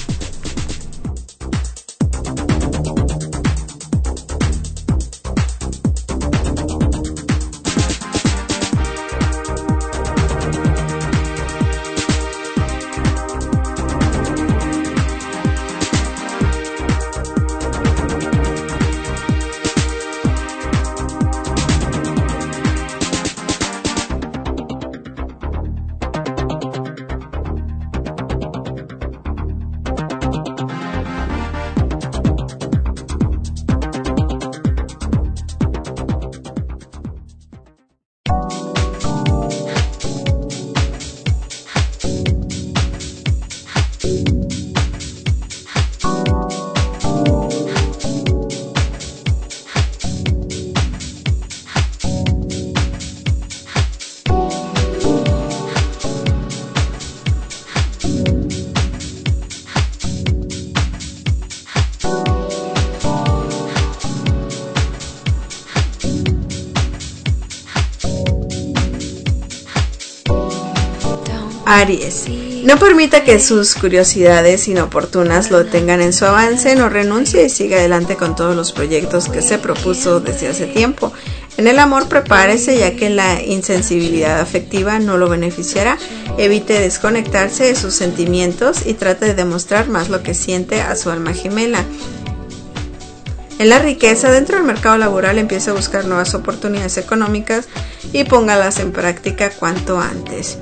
[SPEAKER 3] Aries. No permita que sus curiosidades inoportunas lo detengan en su avance, no renuncie y siga adelante con todos los proyectos que se propuso desde hace tiempo. En el amor, prepárese, ya que la insensibilidad afectiva no lo beneficiará. Evite desconectarse de sus sentimientos y trate de demostrar más lo que siente a su alma gemela. En la riqueza, dentro del mercado laboral, empiece a buscar nuevas oportunidades económicas y póngalas en práctica cuanto antes.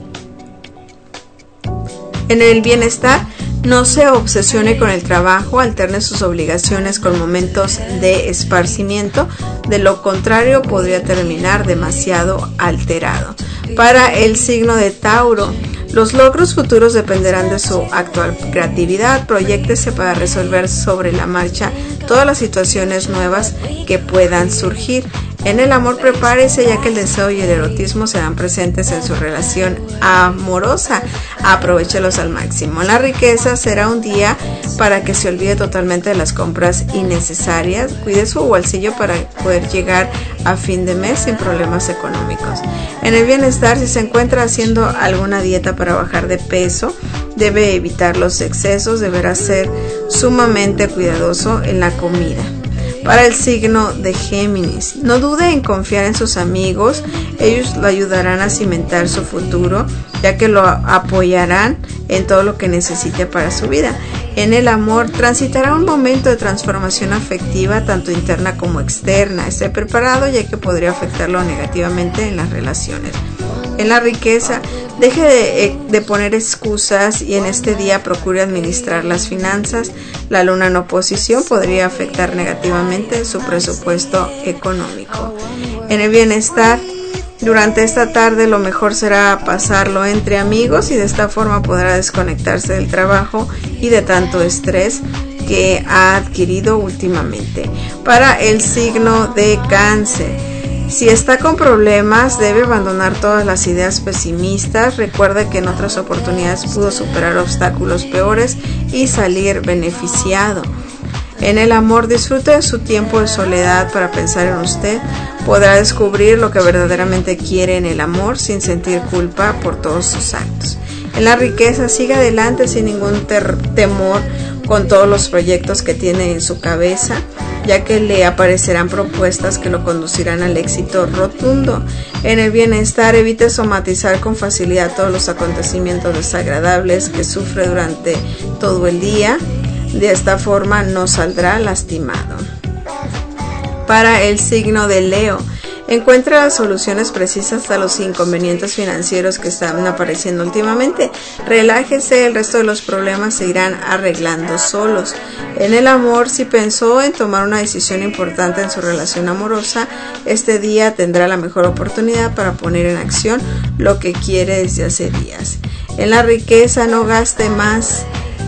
[SPEAKER 3] En el bienestar, no se obsesione con el trabajo, alterne sus obligaciones con momentos de esparcimiento, de lo contrario podría terminar demasiado alterado. Para el signo de Tauro, los logros futuros dependerán de su actual creatividad. Proyéctese para resolver sobre la marcha todas las situaciones nuevas que puedan surgir. En el amor, prepárese, ya que el deseo y el erotismo serán presentes en su relación amorosa. Aprovéchelos al máximo. En la riqueza, será un día para que se olvide totalmente de las compras innecesarias. Cuide su bolsillo para poder llegar a fin de mes sin problemas económicos. En el bienestar, si se encuentra haciendo alguna dieta para bajar de peso, debe evitar los excesos, deberá ser sumamente cuidadoso en la comida. Para el signo de Géminis, no dude en confiar en sus amigos, ellos lo ayudarán a cimentar su futuro, ya que lo apoyarán en todo lo que necesite para su vida. En el amor, transitará un momento de transformación afectiva, tanto interna como externa. Esté preparado, ya que podría afectarlo negativamente en las relaciones. En la riqueza, deje de poner excusas y en este día procure administrar las finanzas. La luna en oposición podría afectar negativamente su presupuesto económico. En el bienestar, durante esta tarde lo mejor será pasarlo entre amigos y de esta forma podrá desconectarse del trabajo y de tanto estrés que ha adquirido últimamente. Para el signo de Cáncer, si está con problemas, debe abandonar todas las ideas pesimistas. Recuerde que en otras oportunidades pudo superar obstáculos peores y salir beneficiado. En el amor, disfrute de su tiempo de soledad para pensar en usted. Podrá descubrir lo que verdaderamente quiere en el amor sin sentir culpa por todos sus actos. En la riqueza, siga adelante sin ningún temor con todos los proyectos que tiene en su cabeza, ya que le aparecerán propuestas que lo conducirán al éxito rotundo. En el bienestar, evite somatizar con facilidad todos los acontecimientos desagradables que sufre durante todo el día. De esta forma no saldrá lastimado. Para el signo de Leo, encuentra las soluciones precisas a los inconvenientes financieros que están apareciendo últimamente. Relájese, el resto de los problemas se irán arreglando solos. En el amor, si pensó en tomar una decisión importante en su relación amorosa, este día tendrá la mejor oportunidad para poner en acción lo que quiere desde hace días. En la riqueza, no gaste más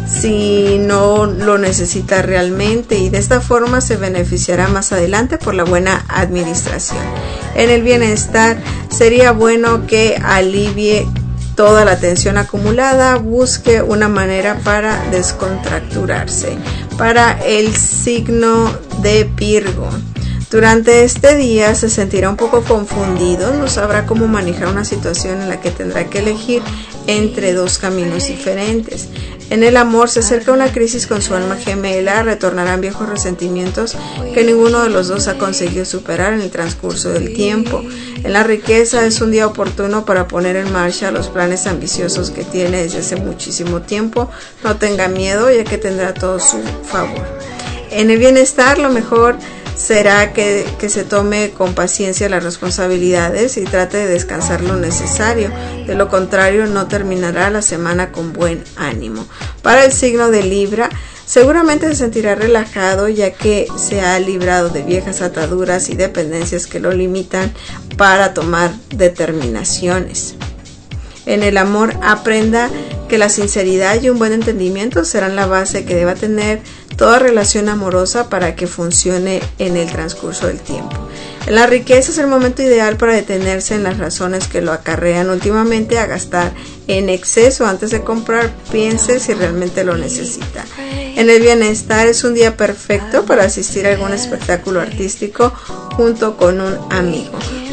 [SPEAKER 3] si no lo necesita realmente y de esta forma se beneficiará más adelante por la buena administración. En el bienestar, sería bueno que alivie toda la tensión acumulada, busque una manera para descontracturarse. Para el signo de Virgo, durante este día se sentirá un poco confundido, no sabrá cómo manejar una situación en la que tendrá que elegir entre dos caminos diferentes. En el amor, se acerca una crisis con su alma gemela, retornarán viejos resentimientos que ninguno de los dos ha conseguido superar en el transcurso del tiempo. En la riqueza, es un día oportuno para poner en marcha los planes ambiciosos que tiene desde hace muchísimo tiempo. No tenga miedo, ya que tendrá todo su favor. En el bienestar, lo mejor será que se tome con paciencia las responsabilidades y trate de descansar lo necesario. De lo contrario, no terminará la semana con buen ánimo. Para el signo de Libra, seguramente se sentirá relajado, ya que se ha librado de viejas ataduras y dependencias que lo limitan para tomar determinaciones. En el amor, aprenda que la sinceridad y un buen entendimiento serán la base que deba tener toda relación amorosa para que funcione en el transcurso del tiempo. En la riqueza, es el momento ideal para detenerse en las razones que lo acarrean últimamente a gastar en exceso. Antes de comprar, piense si realmente lo necesita. En el bienestar, es un día perfecto para asistir a algún espectáculo artístico junto con un amigo.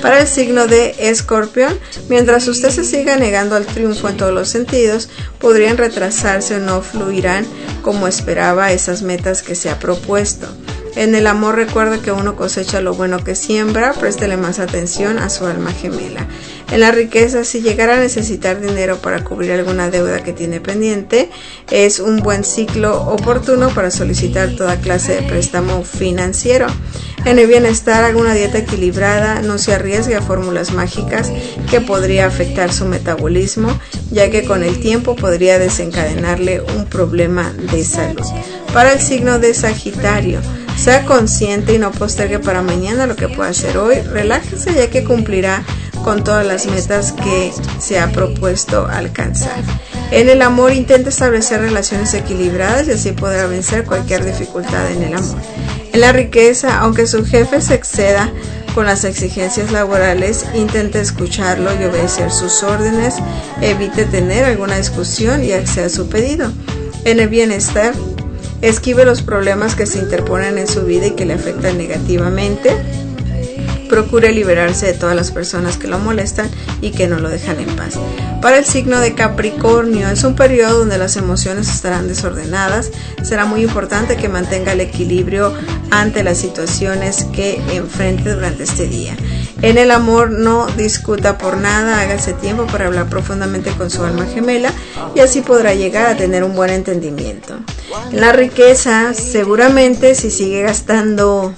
[SPEAKER 3] Para el signo de Escorpión, mientras usted se siga negando al triunfo en todos los sentidos, podrían retrasarse o no fluirán como esperaba esas metas que se ha propuesto. En el amor, recuerda que uno cosecha lo bueno que siembra, préstele más atención a su alma gemela. En la riqueza, si llegara a necesitar dinero para cubrir alguna deuda que tiene pendiente, es un buen ciclo oportuno para solicitar toda clase de préstamo financiero. En el bienestar, haga una dieta equilibrada, no se arriesgue a fórmulas mágicas que podría afectar su metabolismo, ya que con el tiempo podría desencadenarle un problema de salud. Para el signo de Sagitario, sea consciente y no postergue para mañana lo que pueda hacer hoy. Relájese, ya que cumplirá con todas las metas que se ha propuesto alcanzar. En el amor, intente establecer relaciones equilibradas y así podrá vencer cualquier dificultad en el amor. En la riqueza, aunque su jefe se exceda con las exigencias laborales, intente escucharlo y obedecer sus órdenes, evite tener alguna discusión y acceda a su pedido. En el bienestar, esquive los problemas que se interponen en su vida y que le afectan negativamente. Procure liberarse de todas las personas que lo molestan y que no lo dejan en paz. Para el signo de Capricornio, es un periodo donde las emociones estarán desordenadas. Será muy importante que mantenga el equilibrio ante las situaciones que enfrente durante este día. En el amor, no discuta por nada, hágase tiempo para hablar profundamente con su alma gemela y así podrá llegar a tener un buen entendimiento. En la riqueza, seguramente si sigue gastando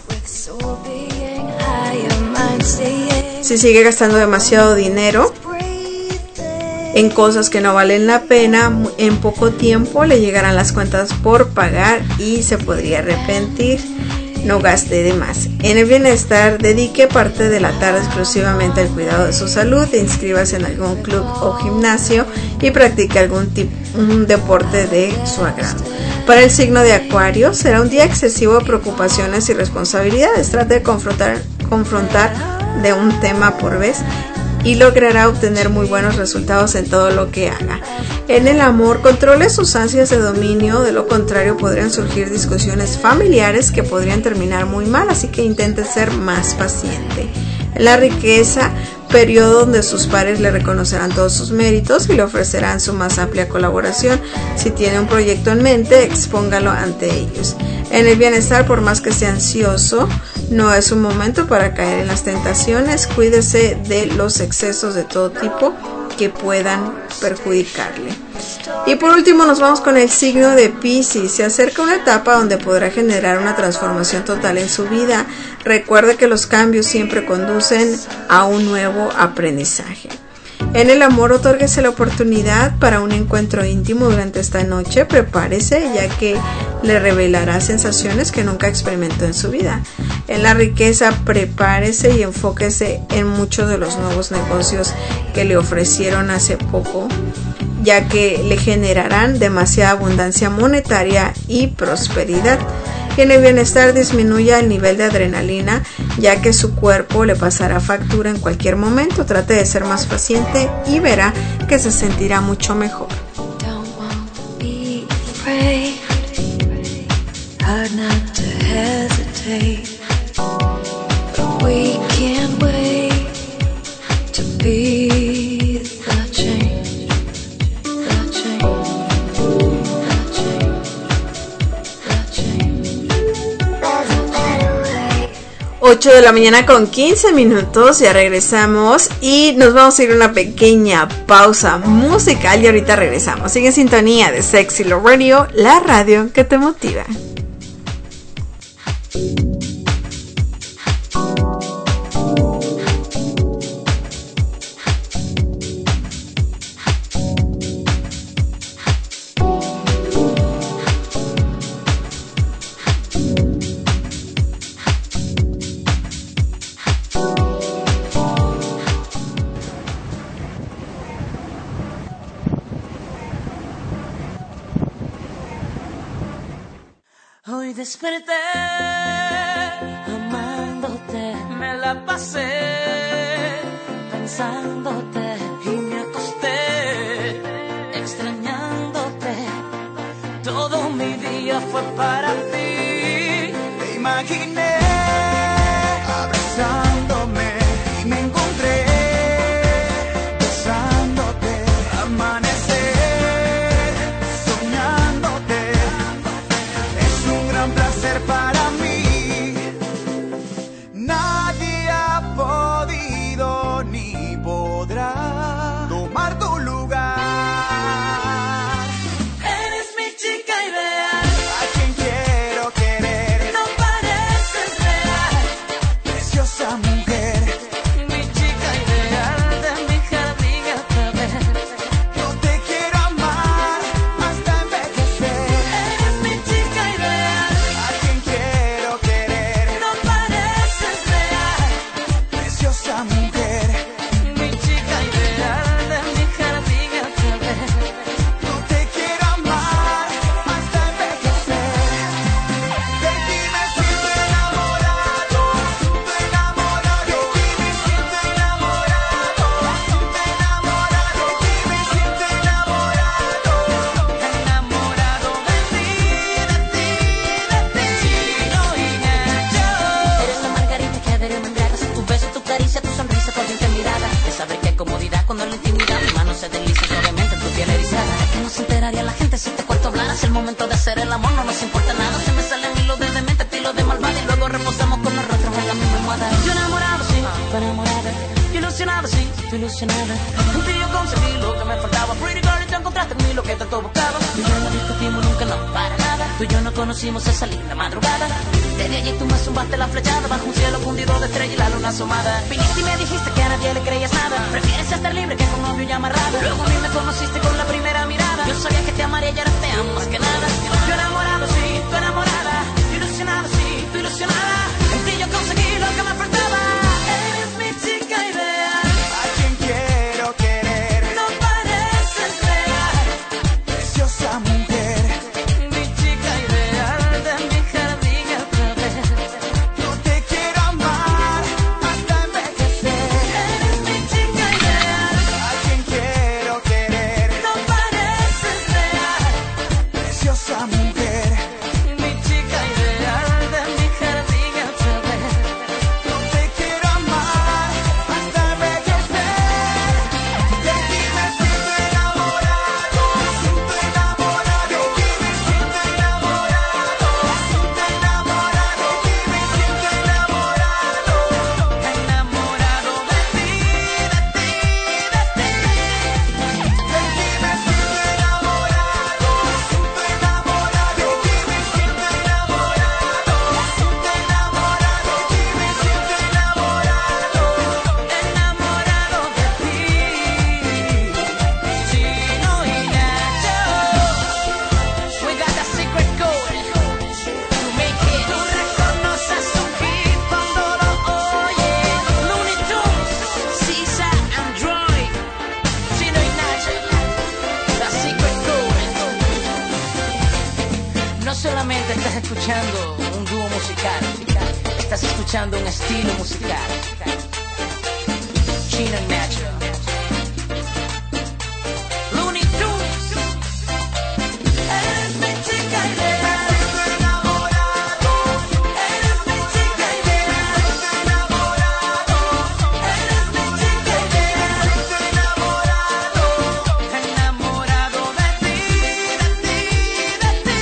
[SPEAKER 3] demasiado dinero en cosas que no valen la pena, en poco tiempo le llegarán las cuentas por pagar y se podría arrepentir. No gaste de más. En el bienestar, dedique parte de la tarde exclusivamente al cuidado de su salud, inscríbase en algún club o gimnasio y practique un deporte de su agrado. Para el signo de Acuario, será un día excesivo de preocupaciones y responsabilidades. Trate de confrontar de un tema por vez y logrará obtener muy buenos resultados en todo lo que haga. En el amor, controle sus ansias de dominio, de lo contrario podrían surgir discusiones familiares que podrían terminar muy mal, así que intente ser más paciente. En la riqueza, periodo donde sus pares le reconocerán todos sus méritos y le ofrecerán su más amplia colaboración. Si tiene un proyecto en mente, expóngalo ante ellos. En el bienestar, por más que sea ansioso, no es un momento para caer en las tentaciones. Cuídese de los excesos de todo tipo que puedan perjudicarle. Y por último nos vamos con el signo de Piscis. Se acerca una etapa donde podrá generar una transformación total en su vida. Recuerde que los cambios siempre conducen a un nuevo aprendizaje. En el amor, otórguese la oportunidad para un encuentro íntimo durante esta noche. Prepárese, ya que le revelará sensaciones que nunca experimentó en su vida. En la riqueza, prepárese y enfóquese en muchos de los nuevos negocios que le ofrecieron hace poco, ya que le generarán demasiada abundancia monetaria y prosperidad. Y en el bienestar, disminuya el nivel de adrenalina, ya que su cuerpo le pasará factura en cualquier momento. Trate de ser más paciente y verá que se sentirá mucho mejor. De la mañana con 15 minutos, ya regresamos y nos vamos a ir a una pequeña pausa musical y ahorita regresamos. Sigue en sintonía de Sexy Love Radio, la radio que te motiva.
[SPEAKER 5] Hoy desperté amándote, me la pasé pensándote y me acosté extrañándote. Todo mi día fue para ti.
[SPEAKER 9] Te imaginé abrazándome y me encontré mujer,
[SPEAKER 5] mi chica ideal de mi jardín otra vez.
[SPEAKER 9] yo te quiero amar hasta envejecer. De ti me siento enamorado, de ti me siento enamorado, de ti me siento enamorado,
[SPEAKER 5] Enamorado de ti, Chino y Nacho.
[SPEAKER 4] Eres la margarita que adhiere me embriagas. Tu beso, tu caricia, tu sonrisa, tu ardiente mirada. De saber qué comodidad cuando en la intimidad mi mano se desliza suavemente en tu piel erizada. Es que no se enteraría la gente si te cuento hablaras. El momento de hacer el amor no nos importa nada. Se me salen hilos de demente, estilo de malvada. Y luego reposamos con los rostros en la misma almohada. Yo enamorado, sí, tú enamorada. Yo ilusionado, sí, tú ilusionada. Un día yo conseguí lo que me faltaba. Pretty girl, y tú encontraste en mí lo que tanto buscaba. Tú y yo no discutimos nunca, no, para nada. Tú y yo no conocimos esa linda madrugada. Desde allí tú me zumbaste la flechada bajo un cielo fundido de estrella y la luna asomada. Viniste y me dijiste que a nadie le creías nada. Prefieres estar libre que con novio y amarrado. Luego a mí me conociste con la primera mirada. Yo sabía que te amaría y ahora te amo más que nada. Yo enamorado, sí, tú enamorada. Yo ilusionado, sí, tú ilusionada. En ti yo conseguí lo que me faltaba. Eres mi chica ideal.
[SPEAKER 9] a quien quiero querer,
[SPEAKER 4] No pareces real.
[SPEAKER 9] preciosa mujer,
[SPEAKER 5] Mi chica ideal de mi jardín otra vez.
[SPEAKER 9] yo te quiero amar hasta envejecer.
[SPEAKER 4] Eres mi chica ideal.
[SPEAKER 9] A quien quiero querer,
[SPEAKER 4] No pareces real.
[SPEAKER 9] preciosa mujer,
[SPEAKER 5] Mi chica ideal de mi jardín otra vez.
[SPEAKER 9] yo te quiero amar hasta envejecer. De ti me siento enamorado, de ti me siento enamorado, de ti me siento enamorado,
[SPEAKER 5] Enamorado de ti,
[SPEAKER 9] de ti me siento
[SPEAKER 5] enamorado de ti. Chino y Nacho. We got that secret code to make it. Tú reconoces un hit cuando lo oyes. Looney Tunes, Sisa, Android. Chino y Nacho. The secret code. No solamente estás escuchando un dúo musical, estás escuchando un estilo musical. Chino y Nacho. Looney Tunes. Eres mi chica ideal. Eres mi chica ideal. Eres mi chica ideal. Enamorado de ti, de ti.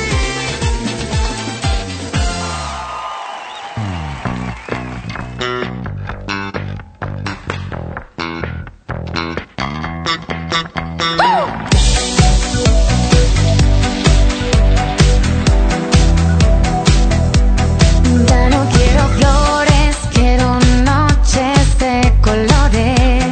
[SPEAKER 6] Ya no quiero flores, quiero noches de colores,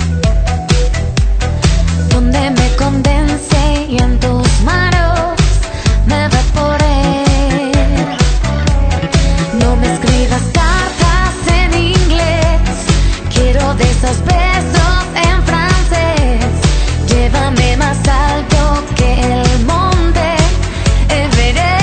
[SPEAKER 6] donde me condense y en tus manos me evaporé. No me escribas cartas en inglés, quiero de esos besos en francés. Llévame más alto que el monte Everest.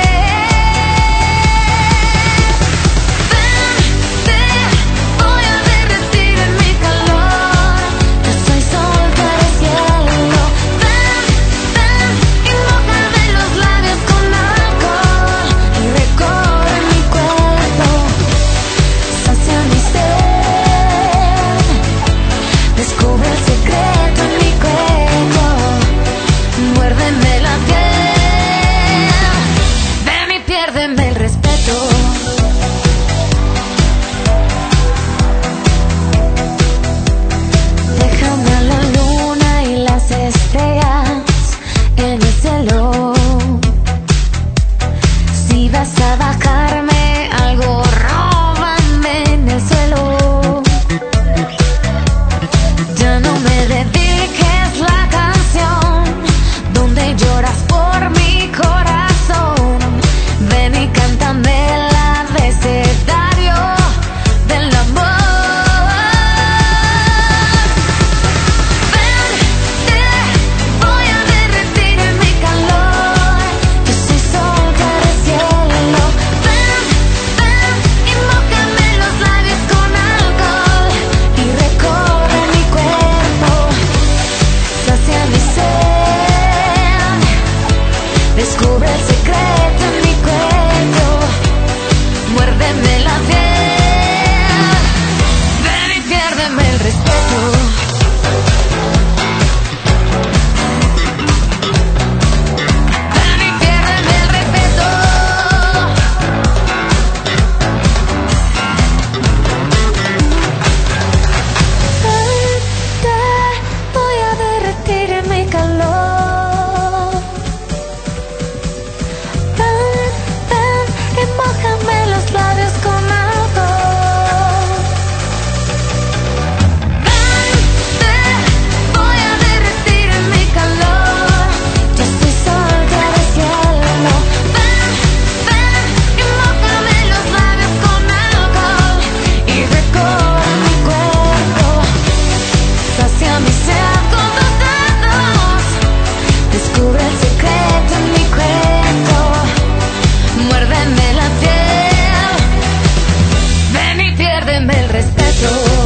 [SPEAKER 6] Voy a derretir en mi calor. Yo soy sol para el cielo. Ven, y mójame los labios con alcohol y recorre mi cuerpo. Sacia mi sed. Descubre el secreto en mi cuerpo. el respeto. Ven y piérdeme el respeto. Te voy a derretir mi calor. Ven y mójame los labios con alcohol. Te voy a derretir mi calor. Yo soy sol que de cielo. Ven y mójame los labios con alcohol y recorre mi cuerpo. Sacia mi sed con tus dedos. Descubre el secreto en mi cuerpo. Muérdeme la piel. Ven y piérdeme el respeto.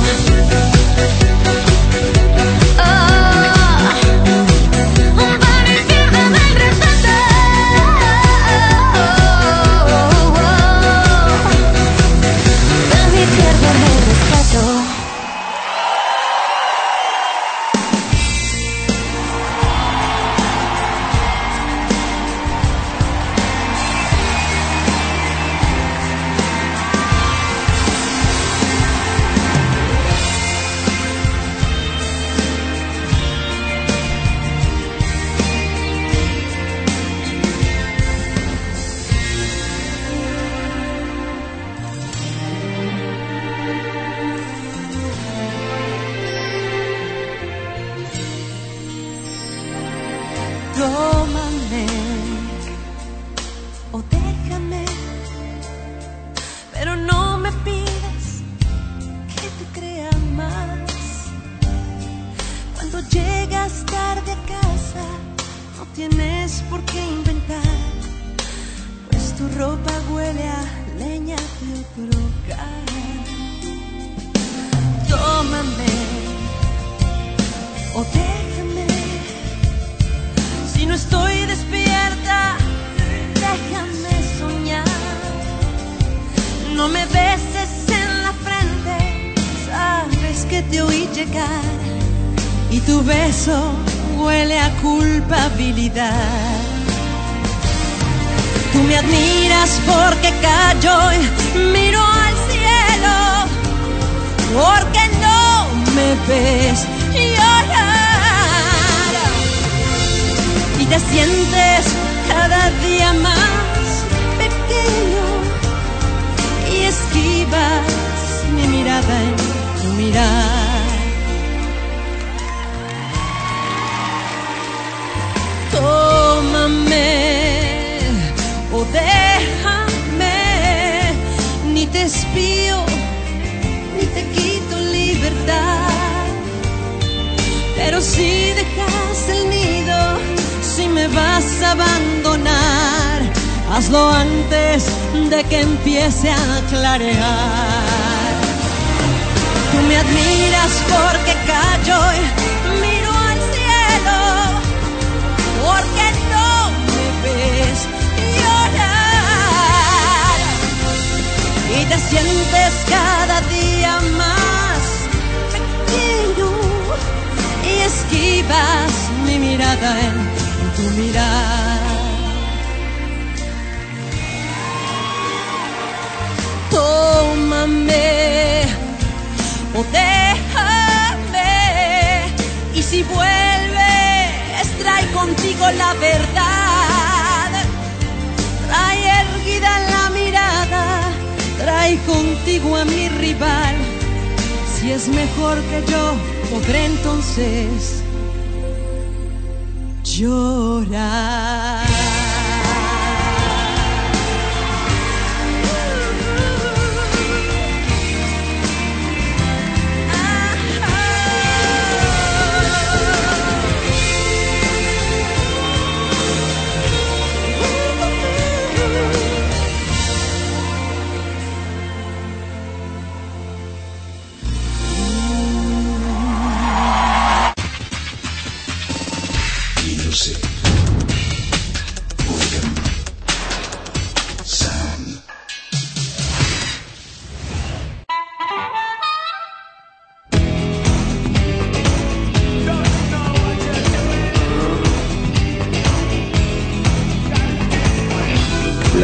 [SPEAKER 6] Ven y piérdeme el respeto. Ven y piérdeme el respeto. Tómame o déjame, pero no me pidas que te crea más. Cuando llegas tarde a casa, no tienes por qué inventar, pues tu ropa huele a leña de otro hogar. Tómame o déjame. Si no estoy despierta, déjame soñar. No me beses en la frente, sabes que te oí llegar y tu beso huele a culpabilidad. Tú me admiras porque callo y miro al cielo, porque no me ves llorar. Y te sientes cada día más pequeño y esquivas mi mirada en tu mirar. Tómame o déjame, ni te espío ni te quito libertad, pero si dejas el nido, si me vas a abandonar, hazlo antes de que empiece a clarear. Tú me admiras porque callo y miro al cielo, porque no me ves llorar. Y te sientes cada día más pequeño y esquivas mi mirada en tu mirar. Tómame o déjame, y si vuelves trae contigo la verdad. Trae erguida la mirada, trae contigo a mi rival. Si es mejor que yo, podré entonces llorar.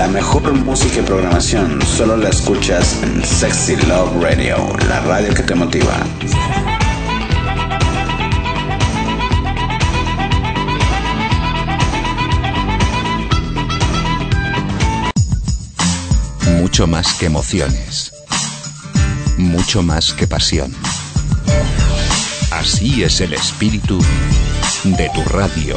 [SPEAKER 1] La mejor música y programación solo la escuchas en Sexy Love Radio, la radio que te motiva.
[SPEAKER 2] Mucho más que emociones. Mucho más que pasión. Así es el espíritu de tu radio.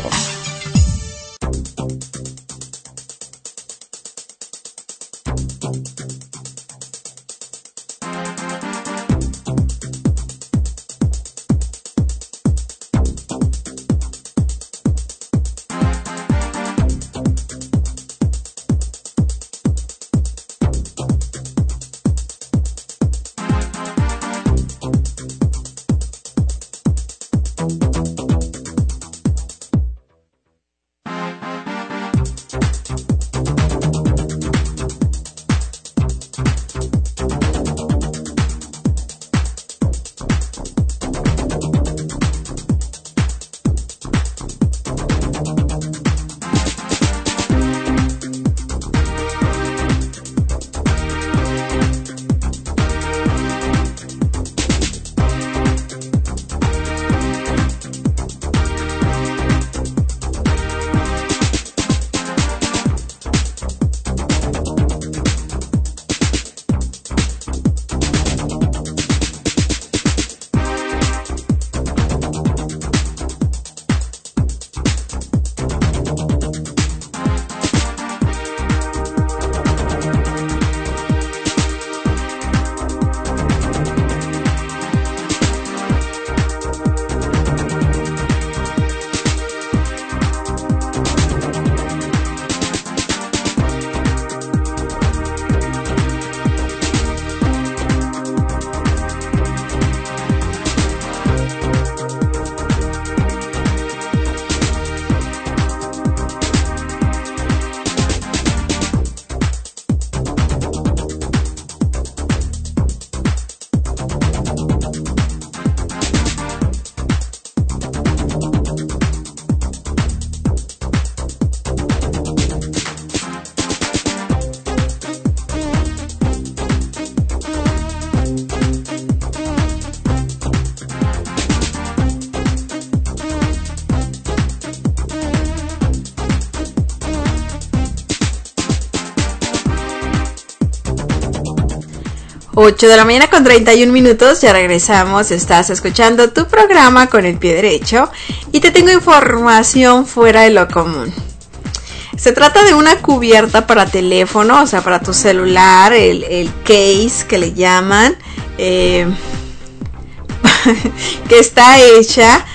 [SPEAKER 3] Ocho de la mañana con 31 minutos, ya regresamos, estás escuchando tu programa con el pie derecho y te tengo información fuera de lo común. Se trata de una cubierta para teléfono, o sea, para tu celular, el case que le llaman, que está hecha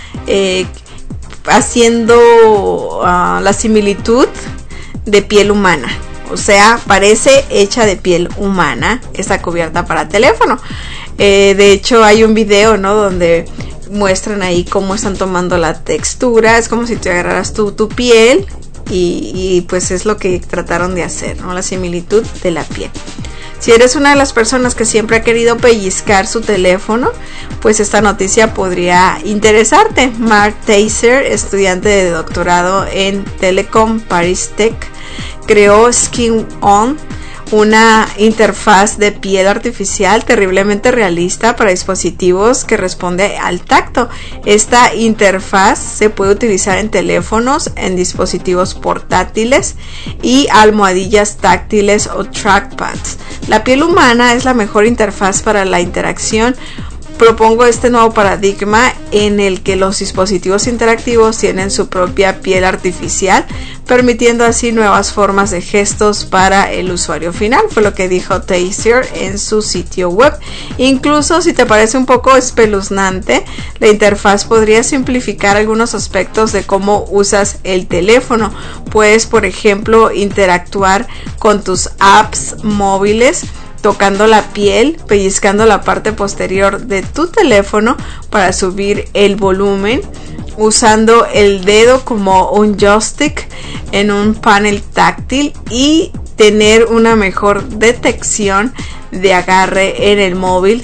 [SPEAKER 3] haciendo la similitud de piel humana. O sea, parece hecha de piel humana esta cubierta para teléfono. De hecho, hay un video, ¿no?, donde muestran ahí cómo están tomando la textura. Es como si te agarraras tu piel y pues es lo que trataron de hacer, ¿no?, la similitud de la piel. Si eres una de las personas que siempre ha querido pellizcar su teléfono, pues esta noticia podría interesarte. Mark Taser, estudiante de doctorado en Telecom Paris Tech, creó Skin On, una interfaz de piel artificial terriblemente realista para dispositivos que responde al tacto. Esta interfaz se puede utilizar en teléfonos, en dispositivos portátiles y almohadillas táctiles o trackpads. La piel humana es la mejor interfaz para la interacción. Propongo este nuevo paradigma en el que los dispositivos interactivos tienen su propia piel artificial, permitiendo así nuevas formas de gestos para el usuario final, fue lo que dijo Taser en su sitio web. Incluso si te parece un poco espeluznante, la interfaz podría simplificar algunos aspectos de cómo usas el teléfono. Puedes, por ejemplo, interactuar con tus apps móviles tocando la piel, pellizcando la parte posterior de tu teléfono para subir el volumen, usando el dedo como un joystick en un panel táctil y tener una mejor detección de agarre en el móvil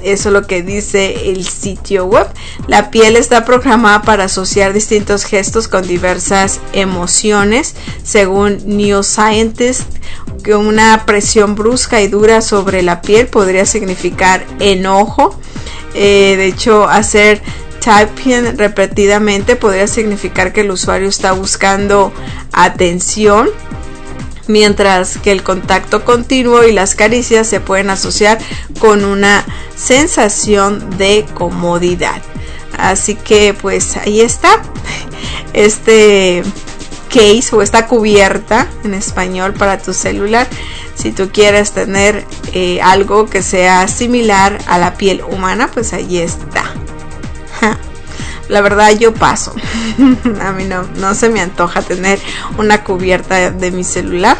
[SPEAKER 3] Eso es lo que dice el sitio web. La piel está programada para asociar distintos gestos con diversas emociones. Según New Scientist, que una presión brusca y dura sobre la piel podría significar enojo. De hecho, hacer tapping repetidamente podría significar que el usuario está buscando atención, mientras que el contacto continuo y las caricias se pueden asociar con una sensación de comodidad. Así que pues ahí está este case o esta cubierta en español para tu celular. Si tú quieres tener algo que sea similar a la piel humana, pues ahí está. La verdad yo paso. A mí no se me antoja tener una cubierta de mi celular.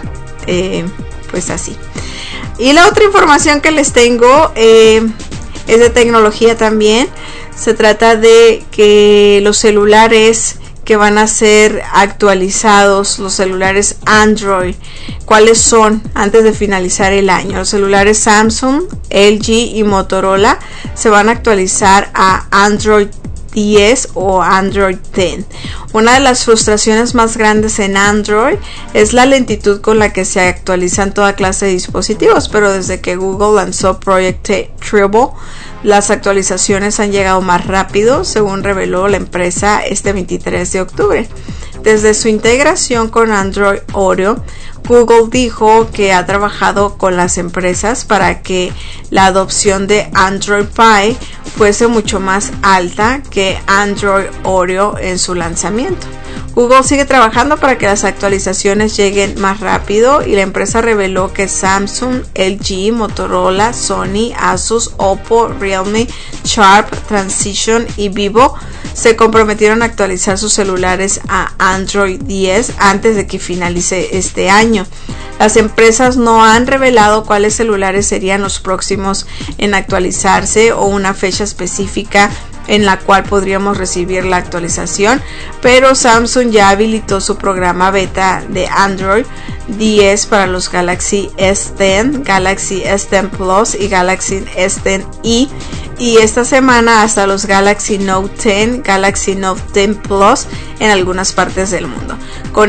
[SPEAKER 3] Pues así. Y la otra información que les tengo es de tecnología también. Se trata de que los celulares que van a ser actualizados, los celulares Android, ¿cuáles son antes de finalizar el año? Los celulares Samsung, LG y Motorola se van a actualizar a Android 10 o Android 10. Una de las frustraciones más grandes en Android es la lentitud con la que se actualizan toda clase de dispositivos, pero desde que Google lanzó Project Treble, las actualizaciones han llegado más rápido, según reveló la empresa este 23 de octubre. Desde su integración con Android Oreo, Google dijo que ha trabajado con las empresas para que la adopción de Android Pie fuese mucho más alta que Android Oreo en su lanzamiento. Google sigue trabajando para que las actualizaciones lleguen más rápido y la empresa reveló que Samsung, LG, Motorola, Sony, Asus, Oppo, Realme, Sharp, Transition y Vivo se comprometieron a actualizar sus celulares a Android 10 antes de que finalice este año. Las empresas no han revelado cuáles celulares serían los próximos en actualizarse o una fecha específica en la cual podríamos recibir la actualización, pero Samsung ya habilitó su programa beta de Android 10 para los Galaxy S10, Galaxy S10 Plus y Galaxy S10e, y esta semana hasta los Galaxy Note 10, Galaxy Note 10 Plus en algunas partes del mundo. Con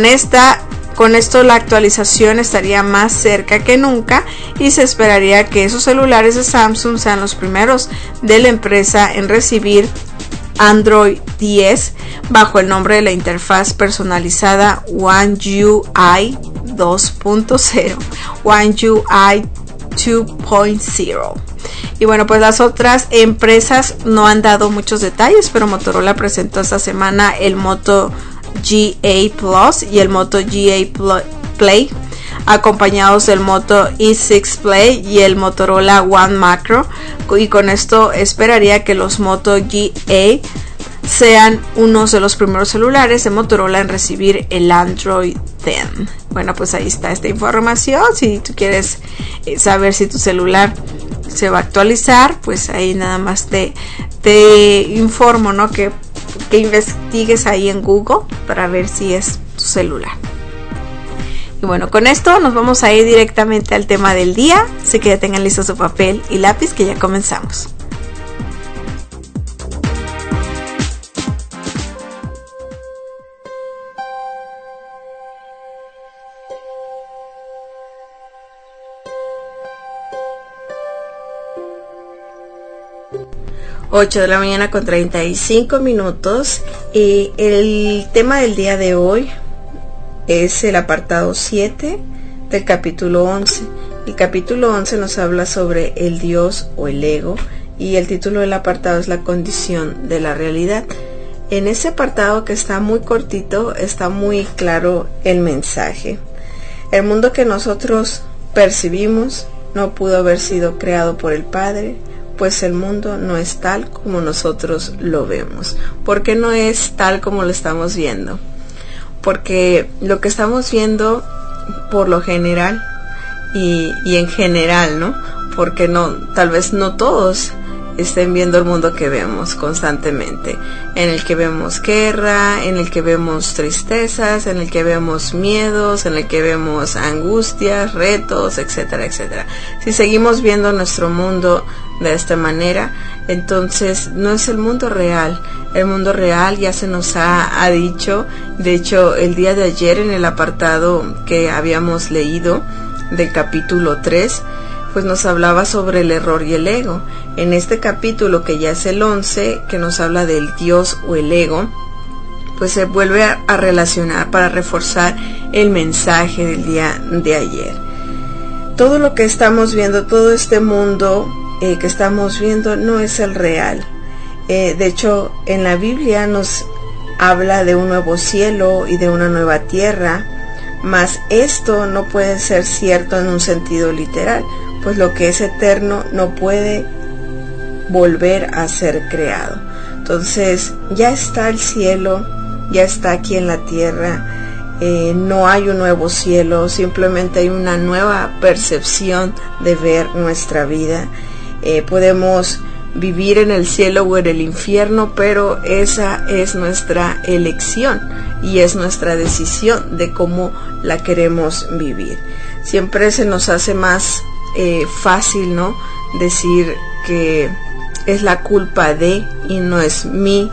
[SPEAKER 3] esto la actualización estaría más cerca que nunca y se esperaría que esos celulares de Samsung sean los primeros de la empresa en recibir Android 10 bajo el nombre de la interfaz personalizada One UI 2.0, One UI 2.0. Y bueno, pues las otras empresas no han dado muchos detalles, pero Motorola presentó esta semana el Moto GA Plus y el Moto GA Play, acompañados del Moto E6 Play y el Motorola One Macro, y con esto esperaría que los Moto GA sean unos de los primeros celulares de Motorola en recibir el Android 10. Bueno, pues ahí está esta información. Si tú quieres saber si tu celular se va a actualizar, pues ahí nada más te informo, ¿no? Que investigues ahí en Google para ver si es tu celular. Y bueno, con esto nos vamos a ir directamente al tema del día, así que ya tengan listo su papel y lápiz, que ya comenzamos. Ocho de la mañana con 35 minutos y el tema del día de hoy es el apartado 7 del capítulo 11. El capítulo 11 nos habla sobre el Dios o el ego y el título del apartado es la condición de la realidad. En ese apartado, que está muy cortito, está muy claro el mensaje. El mundo que nosotros percibimos no pudo haber sido creado por el Padre, pues el mundo no es tal como nosotros lo vemos. ¿Por qué no es tal como lo estamos viendo? Porque lo que estamos viendo por lo general y en general, ¿no? Porque tal vez no todos estén viendo el mundo que vemos constantemente, en el que vemos guerra, en el que vemos tristezas, en el que vemos miedos, en el que vemos angustias, retos, etcétera, etcétera. Si seguimos viendo nuestro mundo de esta manera, entonces no es el mundo real. El mundo real ya se nos ha dicho. De hecho, el día de ayer, en el apartado que habíamos leído del capítulo 3, pues nos hablaba sobre el error y el ego. En este capítulo, que ya es el 11, que nos habla del Dios o el ego, pues se vuelve a relacionar para reforzar el mensaje del día de ayer. Todo lo que estamos viendo, todo este mundo que estamos viendo, no es el real. De hecho, en la Biblia nos habla de un nuevo cielo y de una nueva tierra, mas esto no puede ser cierto en un sentido literal, pues lo que es eterno no puede volver a ser creado. Entonces, ya está el cielo, ya está aquí en la tierra. No hay un nuevo cielo, simplemente hay una nueva percepción de ver nuestra vida. Podemos vivir en el cielo o en el infierno, pero esa es nuestra elección y es nuestra decisión de cómo la queremos vivir. Siempre se nos hace más fácil, ¿no?, decir que es la culpa de, y no es mi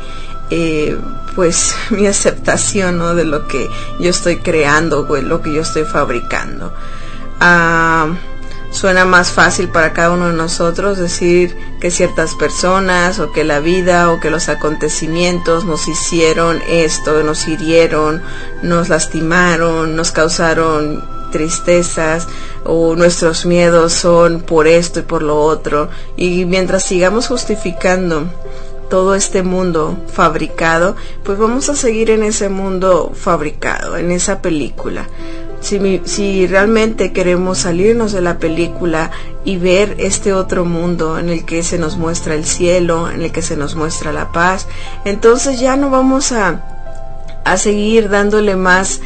[SPEAKER 3] mi aceptación, ¿no?, de lo que yo estoy creando o lo que yo estoy fabricando. Suena más fácil para cada uno de nosotros decir que ciertas personas o que la vida o que los acontecimientos nos hicieron esto, nos hirieron, nos lastimaron, nos causaron tristezas, o nuestros miedos son por esto y por lo otro. Y mientras sigamos justificando todo este mundo fabricado, pues vamos a seguir en ese mundo fabricado, en esa película. Si realmente queremos salirnos de la película y ver este otro mundo en el que se nos muestra el cielo, en el que se nos muestra la paz, entonces ya no vamos a seguir dándole más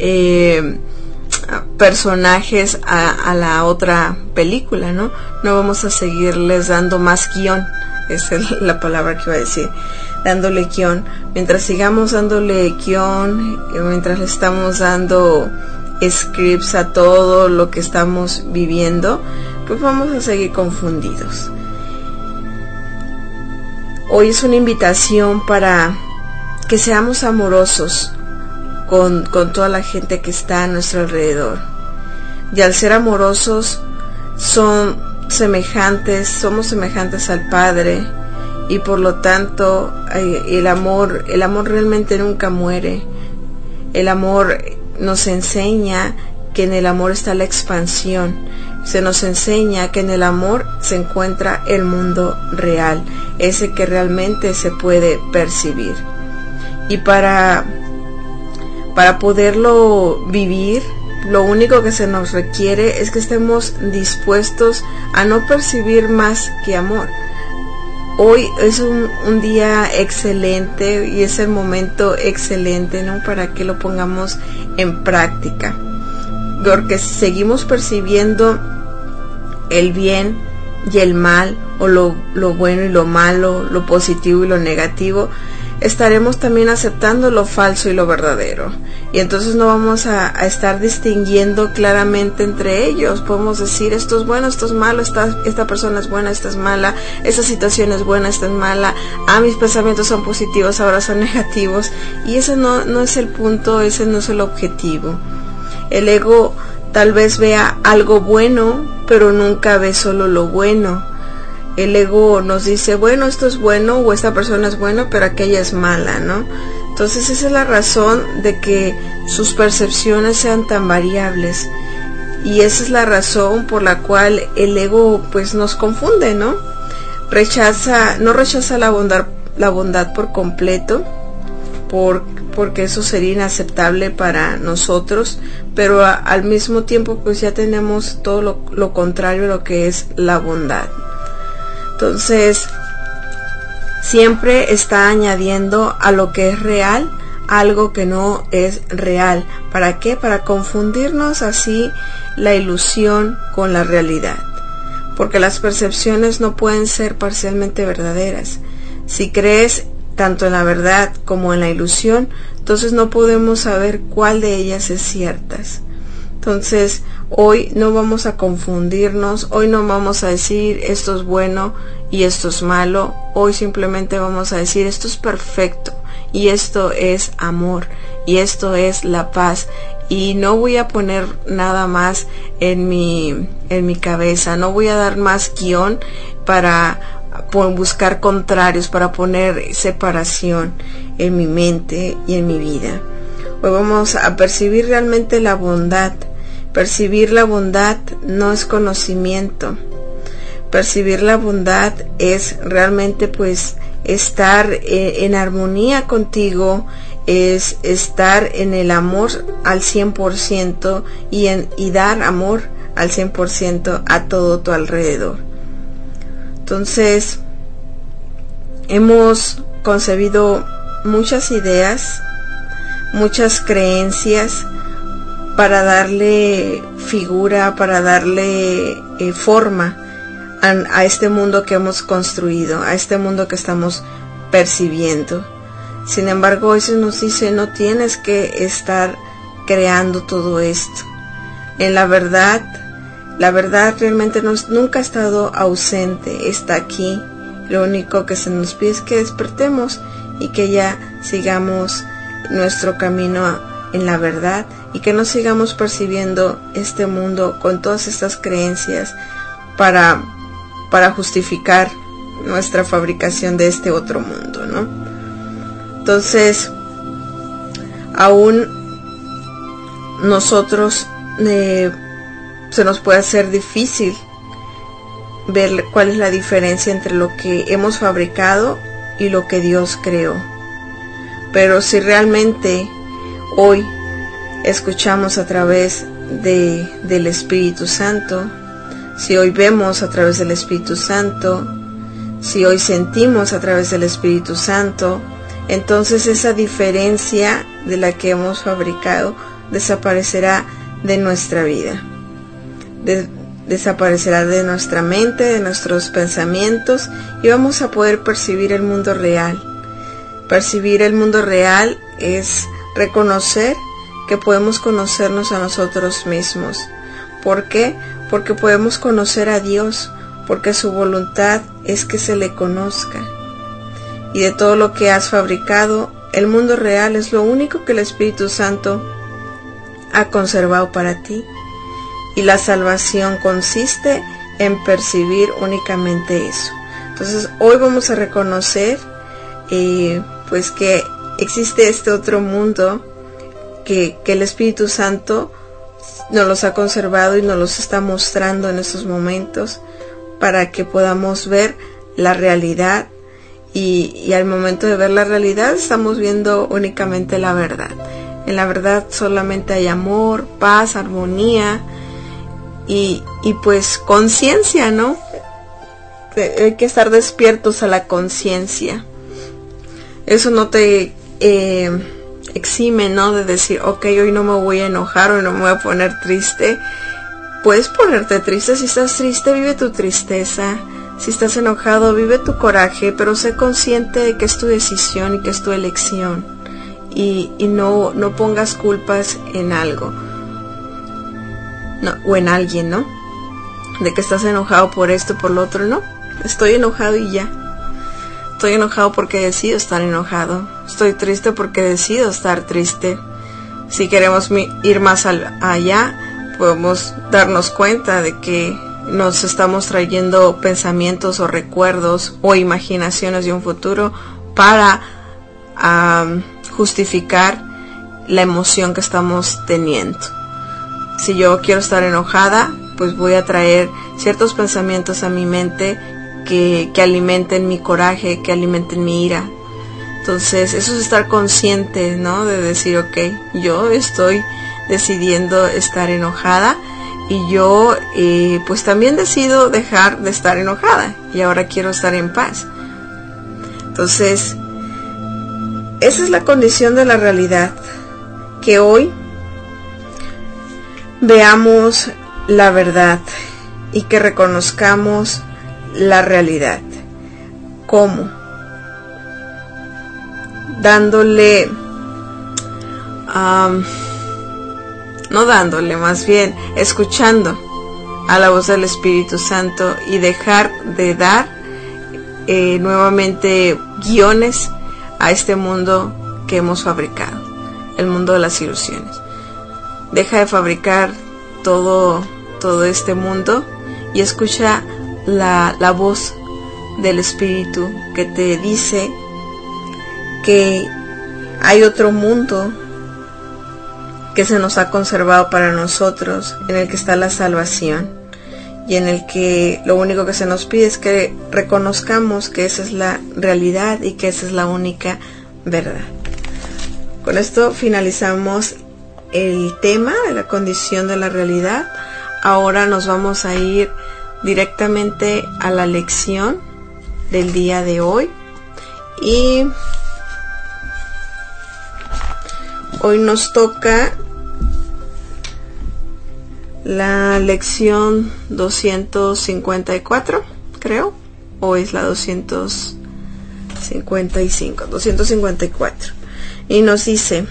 [SPEAKER 3] personajes a la otra película, ¿no? No vamos a seguirles dando más guión. Esa es la palabra que iba a decir, dándole guión. Mientras sigamos dándole guión, mientras le estamos dando scripts a todo lo que estamos viviendo, pues vamos a seguir confundidos. Hoy es una invitación para que seamos amorosos con toda la gente que está a nuestro alrededor. Y al ser amorosos, somos semejantes al Padre, y por lo tanto el amor realmente nunca muere. El amor nos enseña que en el amor está la expansión. Se nos enseña que en el amor se encuentra el mundo real, ese que realmente se puede percibir. Y para poderlo vivir, lo único que se nos requiere es que estemos dispuestos a no percibir más que amor. Hoy es un día excelente y es el momento excelente, ¿no?, para que lo pongamos en práctica. Porque si seguimos percibiendo el bien y el mal, o lo bueno y lo malo, lo positivo y lo negativo, estaremos también aceptando lo falso y lo verdadero, y entonces no vamos a estar distinguiendo claramente entre ellos. Podemos decir, esto es bueno, esto es malo, esta persona es buena, esta es mala, esta situación es buena, esta es mala, mis pensamientos son positivos, ahora son negativos, y ese no es el punto, ese no es el objetivo. El ego tal vez vea algo bueno, pero nunca ve solo lo bueno. El ego nos dice, bueno, esto es bueno, o esta persona es buena, pero aquella es mala, ¿no? Entonces esa es la razón de que sus percepciones sean tan variables, y esa es la razón por la cual el ego pues nos confunde, ¿no? No rechaza la bondad por completo, porque eso sería inaceptable para nosotros, pero al mismo tiempo pues ya tenemos todo lo contrario a lo que es la bondad. Entonces, siempre está añadiendo a lo que es real algo que no es real. ¿Para qué? Para confundirnos así la ilusión con la realidad. porque las percepciones no pueden ser parcialmente verdaderas. Si crees tanto en la verdad como en la ilusión, entonces no podemos saber cuál de ellas es cierta. Entonces, hoy no vamos a confundirnos, hoy no vamos a decir esto es bueno y esto es malo, hoy simplemente vamos a decir esto es perfecto y esto es amor y esto es la paz. Y no voy a poner nada más en mi cabeza, no voy a dar más guión para buscar contrarios, para poner separación en mi mente y en mi vida. Hoy vamos a percibir realmente la bondad. Percibir la bondad no es conocimiento. Percibir la bondad es realmente pues estar en armonía contigo, es estar en el amor al 100% y dar amor al 100% a todo tu alrededor. Entonces, hemos concebido muchas ideas, muchas creencias para darle figura, para darle forma a este mundo que hemos construido, a este mundo que estamos percibiendo. Sin embargo, eso nos dice, no tienes que estar creando todo esto. En la verdad realmente nunca ha estado ausente, está aquí. Lo único que se nos pide es que despertemos y que ya sigamos nuestro camino en la verdad y que no sigamos percibiendo este mundo con todas estas creencias para justificar nuestra fabricación de este otro mundo, ¿no? Entonces, aún nosotros se nos puede hacer difícil ver cuál es la diferencia entre lo que hemos fabricado y lo que Dios creó. Pero si realmente hoy escuchamos a través del Espíritu Santo, si hoy vemos a través del Espíritu Santo, si hoy sentimos a través del Espíritu Santo, entonces esa diferencia de la que hemos fabricado desaparecerá de nuestra vida, desaparecerá de nuestra mente, de nuestros pensamientos, y vamos a poder percibir el mundo real. Percibir el mundo real es reconocer que podemos conocernos a nosotros mismos. ¿Por qué? Porque podemos conocer a Dios, porque su voluntad es que se le conozca. Y de todo lo que has fabricado, el mundo real es lo único que el Espíritu Santo ha conservado para ti. Y la salvación consiste en percibir únicamente eso. Entonces hoy vamos a reconocer pues que existe este otro mundo que el Espíritu Santo nos los ha conservado y nos los está mostrando en estos momentos para que podamos ver la realidad y al momento de ver la realidad estamos viendo únicamente la verdad. En la verdad solamente hay amor, paz, armonía y pues conciencia, ¿no? Hay que estar despiertos a la conciencia. Eso no te exime, ¿no? De decir, ok, hoy no me voy a enojar, hoy no me voy a poner triste. Puedes ponerte triste. Si estás triste, vive tu tristeza. Si estás enojado, vive tu coraje, pero sé consciente de que es tu decisión y que es tu elección. Y no pongas culpas en algo. No, o en alguien, ¿no? De que estás enojado por esto, por lo otro, no. Estoy enojado y ya. Estoy enojado porque decido estar enojado. Estoy triste porque decido estar triste. Si queremos ir más allá, podemos darnos cuenta de que nos estamos trayendo pensamientos o recuerdos o imaginaciones de un futuro para justificar la emoción que estamos teniendo. Si yo quiero estar enojada, pues voy a traer ciertos pensamientos a mi mente que alimenten mi coraje, que alimenten mi ira. Entonces eso es estar consciente, ¿no? De decir, ok, yo estoy decidiendo estar enojada y yo pues también decido dejar de estar enojada y ahora quiero estar en paz. Entonces esa es la condición de la realidad, que hoy veamos la verdad y que reconozcamos la realidad. ¿Cómo? Dándole, más bien escuchando a la voz del Espíritu Santo y dejar de dar nuevamente guiones a este mundo que hemos fabricado, el mundo de las ilusiones. Deja de fabricar todo este mundo y escucha la voz del Espíritu que te dice que hay otro mundo que se nos ha conservado para nosotros, en el que está la salvación y en el que lo único que se nos pide es que reconozcamos que esa es la realidad y que esa es la única verdad. Con esto finalizamos el tema de la condición de la realidad. Ahora nos vamos a ir directamente a la lección del día de hoy, y hoy nos toca la lección 254, creo, o es la 254, y nos dice: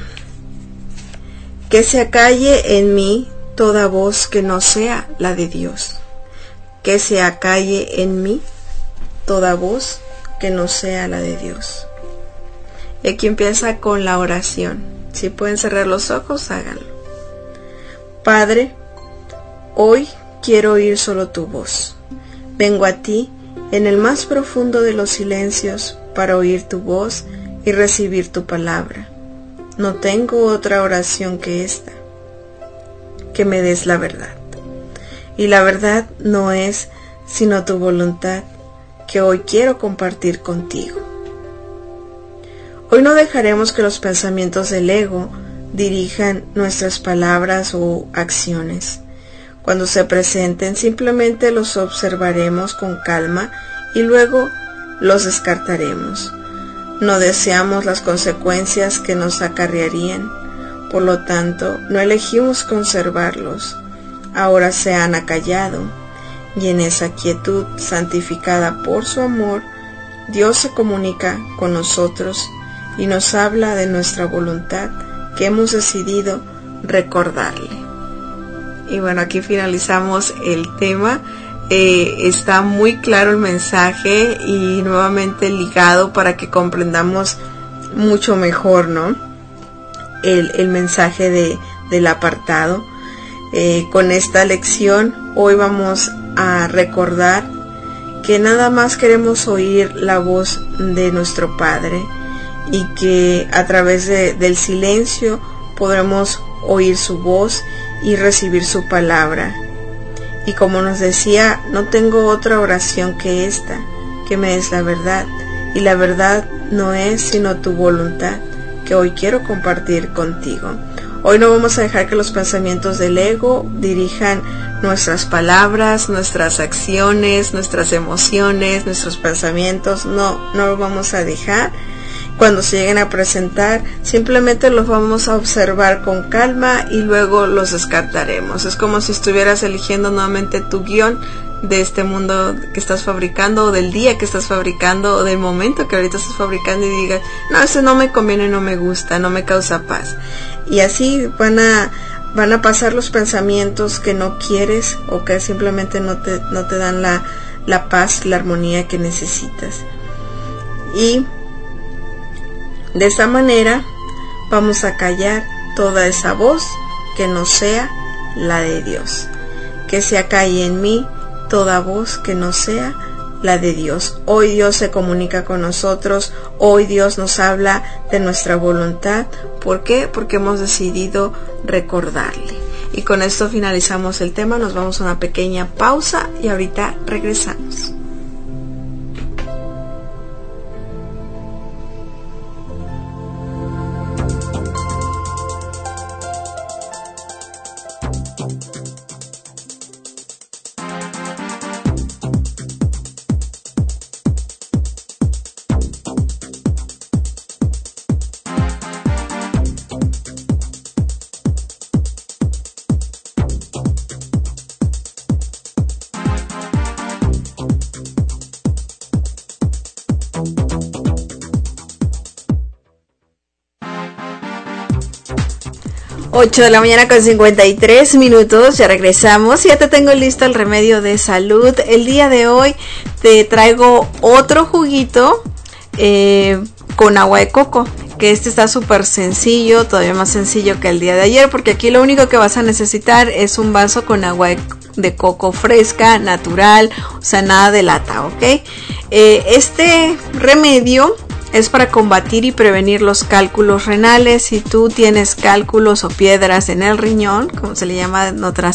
[SPEAKER 3] que se acalle en mí toda voz que no sea la de Dios. Que se acalle en mí toda voz que no sea la de Dios. Y aquí empieza con la oración. Si pueden cerrar los ojos, háganlo. Padre, hoy quiero oír solo tu voz. Vengo a ti en el más profundo de los silencios para oír tu voz y recibir tu palabra. No tengo otra oración que esta: que me des la verdad. Y la verdad no es sino tu voluntad, que hoy quiero compartir contigo. Hoy no dejaremos que los pensamientos del ego dirijan nuestras palabras o acciones. Cuando se presenten, simplemente los observaremos con calma y luego los descartaremos. No deseamos las consecuencias que nos acarrearían, por lo tanto, no elegimos conservarlos. Ahora se han acallado, y en esa quietud santificada por su amor, Dios se comunica con nosotros y nos habla de nuestra voluntad que hemos decidido recordarle. Y bueno, aquí finalizamos el tema. Está muy claro el mensaje y nuevamente ligado para que comprendamos mucho mejor, ¿no?, el mensaje del apartado. Con esta lección hoy vamos a recordar que nada más queremos oír la voz de nuestro Padre y que a través del silencio podremos oír su voz y recibir su palabra. Y como nos decía, no tengo otra oración que esta: que me des la verdad. Y la verdad no es sino tu voluntad, que hoy quiero compartir contigo. Hoy no vamos a dejar que los pensamientos del ego dirijan nuestras palabras, nuestras acciones, nuestras emociones, nuestros pensamientos. No lo vamos a dejar. Cuando se lleguen a presentar, simplemente los vamos a observar con calma y luego los descartaremos. Es como si estuvieras eligiendo nuevamente tu guión de este mundo que estás fabricando, o del día que estás fabricando, o del momento que ahorita estás fabricando, y digas: no, ese no me conviene, no me gusta, no me causa paz. Y así van a pasar los pensamientos que no quieres o que simplemente no te dan la paz, la armonía que necesitas. Y de esta manera vamos a callar toda esa voz que no sea la de Dios. Que se acalle en mí toda voz que no sea la de Dios. Hoy Dios se comunica con nosotros, hoy Dios nos habla de nuestra voluntad. ¿Por qué? Porque hemos decidido recordarle. Y con esto finalizamos el tema, nos vamos a una pequeña pausa y ahorita regresamos. 8 de la mañana con 53 minutos, ya regresamos. Ya te tengo listo el remedio de salud. El día de hoy te traigo otro juguito con agua de coco, que este está súper sencillo, todavía más sencillo que el día de ayer, porque aquí lo único que vas a necesitar es un vaso con agua de coco fresca, natural, o sea, nada de lata, ¿ok? Este remedio es para combatir y prevenir los cálculos renales. Si tú tienes cálculos o piedras en el riñón, como se le llama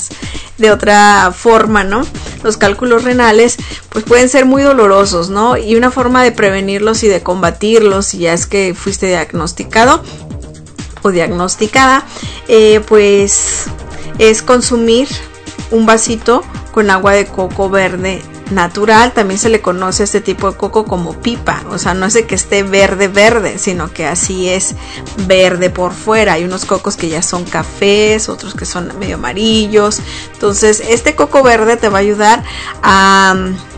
[SPEAKER 3] de otra forma, ¿no? Los cálculos renales, pues pueden ser muy dolorosos, ¿no? Y una forma de prevenirlos y de combatirlos, si ya es que fuiste diagnosticado o diagnosticada, pues es consumir un vasito con agua de coco verde natural. También se le conoce a este tipo de coco como pipa, o sea, no es de que esté verde, sino que así es verde por fuera. Hay unos cocos que ya son cafés, otros que son medio amarillos. Entonces este coco verde te va a ayudar a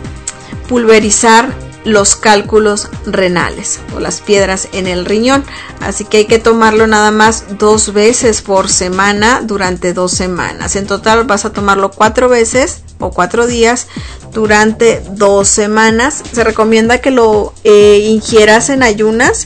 [SPEAKER 3] pulverizar los cálculos renales o las piedras en el riñón, así que hay que tomarlo nada más 2 veces por semana durante 2 semanas. En total vas a tomarlo 4 veces o 4 días durante 2 semanas. Se recomienda que lo ingieras en ayunas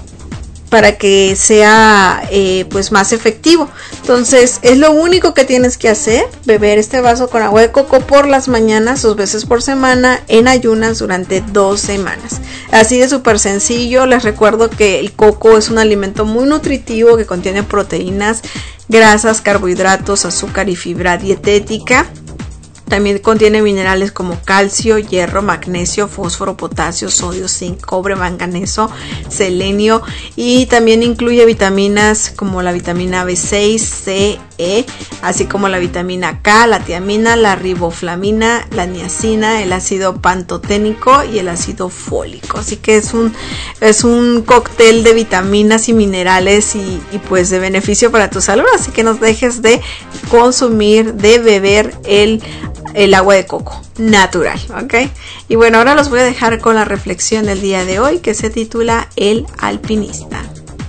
[SPEAKER 3] para que sea pues más efectivo. Entonces es lo único que tienes que hacer, beber este vaso con agua de coco por las mañanas 2 veces por semana en ayunas durante 2 semanas. Así de súper sencillo. Les recuerdo que el coco es un alimento muy nutritivo que contiene proteínas, grasas, carbohidratos, azúcar y fibra dietética. También contiene minerales como calcio, hierro, magnesio, fósforo, potasio, sodio, zinc, cobre, manganeso, selenio, y también incluye vitaminas como la vitamina B6, C, E, así como la vitamina K, la tiamina, la riboflavina, la niacina, el ácido pantoténico y el ácido fólico. Así que es un cóctel de vitaminas y minerales y pues de beneficio para tu salud. Así que no dejes de consumir, de beber el agua de coco natural, ¿ok? Y bueno, ahora los voy a dejar con la reflexión del día de hoy, que se titula El alpinista.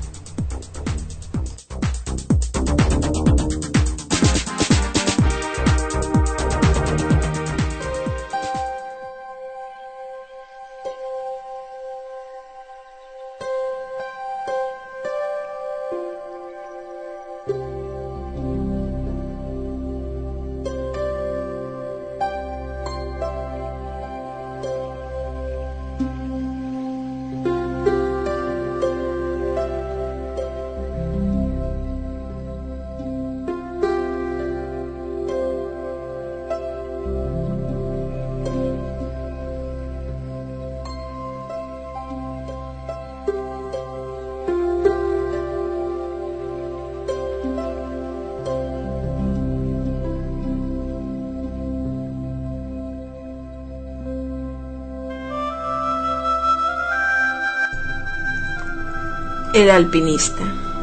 [SPEAKER 3] El alpinista.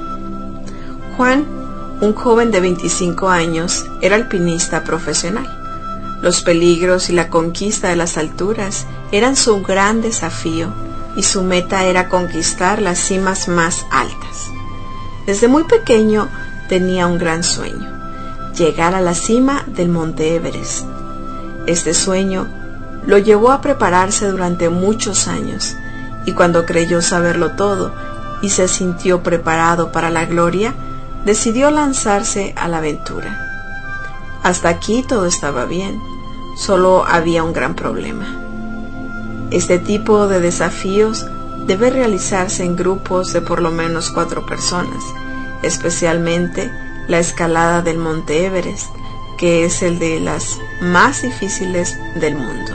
[SPEAKER 3] Juan, un joven de 25 años, era alpinista profesional. Los peligros y la conquista de las alturas eran su gran desafío y su meta era conquistar las cimas más altas. Desde muy pequeño tenía un gran sueño: llegar a la cima del Monte Everest. Este sueño lo llevó a prepararse durante muchos años, y cuando creyó saberlo todo y se sintió preparado para la gloria, decidió lanzarse a la aventura. Hasta aquí todo estaba bien, solo había un gran problema. Este tipo de desafíos debe realizarse en grupos de por lo menos 4 personas, especialmente la escalada del Monte Everest, que es el de las más difíciles del mundo.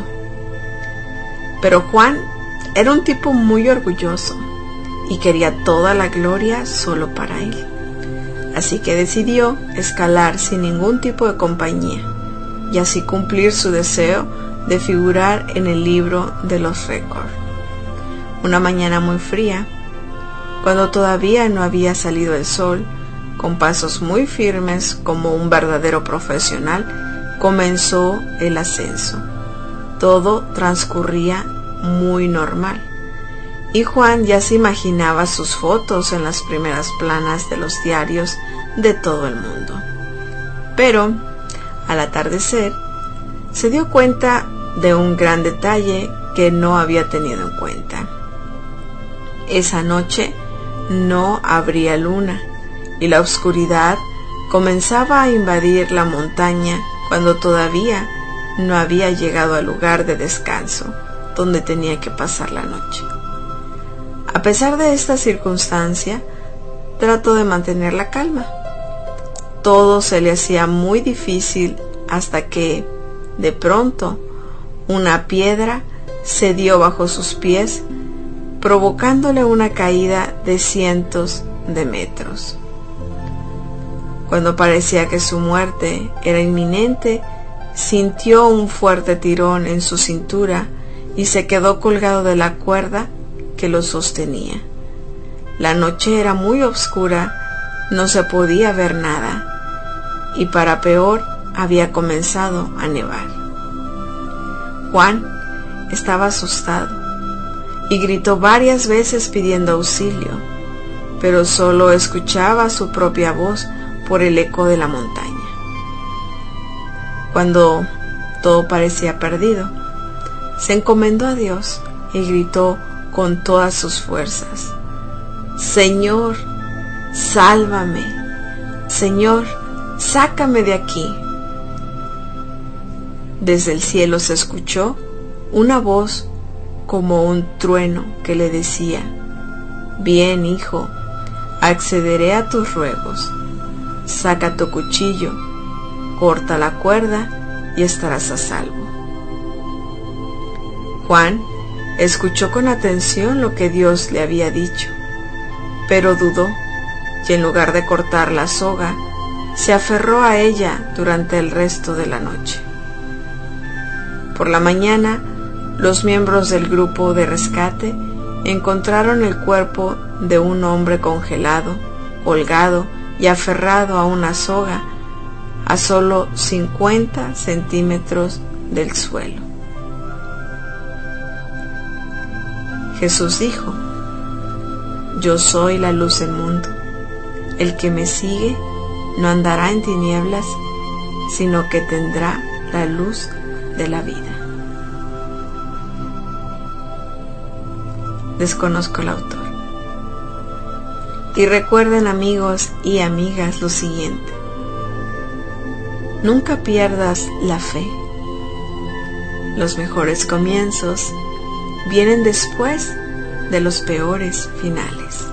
[SPEAKER 3] Pero Juan era un tipo muy orgulloso y quería toda la gloria solo para él. Así que decidió escalar sin ningún tipo de compañía y así cumplir su deseo de figurar en el libro de los récords. Una mañana muy fría, cuando todavía no había salido el sol, con pasos muy firmes como un verdadero profesional, comenzó el ascenso. Todo transcurría muy normal. y Juan ya se imaginaba sus fotos en las primeras planas de los diarios de todo el mundo. Pero, al atardecer, se dio cuenta de un gran detalle que no había tenido en cuenta. Esa noche no habría luna y la oscuridad comenzaba a invadir la montaña cuando todavía no había llegado al lugar de descanso donde tenía que pasar la noche. A pesar de esta circunstancia, trató de mantener la calma. Todo se le hacía muy difícil hasta que, de pronto, una piedra se dio bajo sus pies, provocándole una caída de cientos de metros. Cuando parecía que su muerte era inminente, sintió un fuerte tirón en su cintura y se quedó colgado de la cuerda que lo sostenía. La noche era muy oscura, no se podía ver nada, y para peor había comenzado a nevar. Juan estaba asustado y gritó varias veces pidiendo auxilio, pero solo escuchaba su propia voz por el eco de la montaña. Cuando todo parecía perdido, se encomendó a Dios y gritó con todas sus fuerzas: Señor, sálvame. Señor, sácame de aquí. Desde el cielo se escuchó una voz como un trueno que le decía: Bien, hijo, accederé a tus ruegos. Saca tu cuchillo, corta la cuerda y estarás a salvo. Juan escuchó con atención lo que Dios le había dicho, pero dudó y en lugar de cortar la soga, se aferró a ella durante el resto de la noche. Por la mañana, los miembros del grupo de rescate encontraron el cuerpo de un hombre congelado, colgado y aferrado a una soga a solo 50 centímetros del suelo. Jesús dijo: Yo soy la luz del mundo. El que me sigue no andará en tinieblas, sino que tendrá la luz de la vida. Desconozco el autor. Y recuerden, amigos y amigas, lo siguiente: nunca pierdas la fe. Los mejores comienzos vienen después de los peores finales.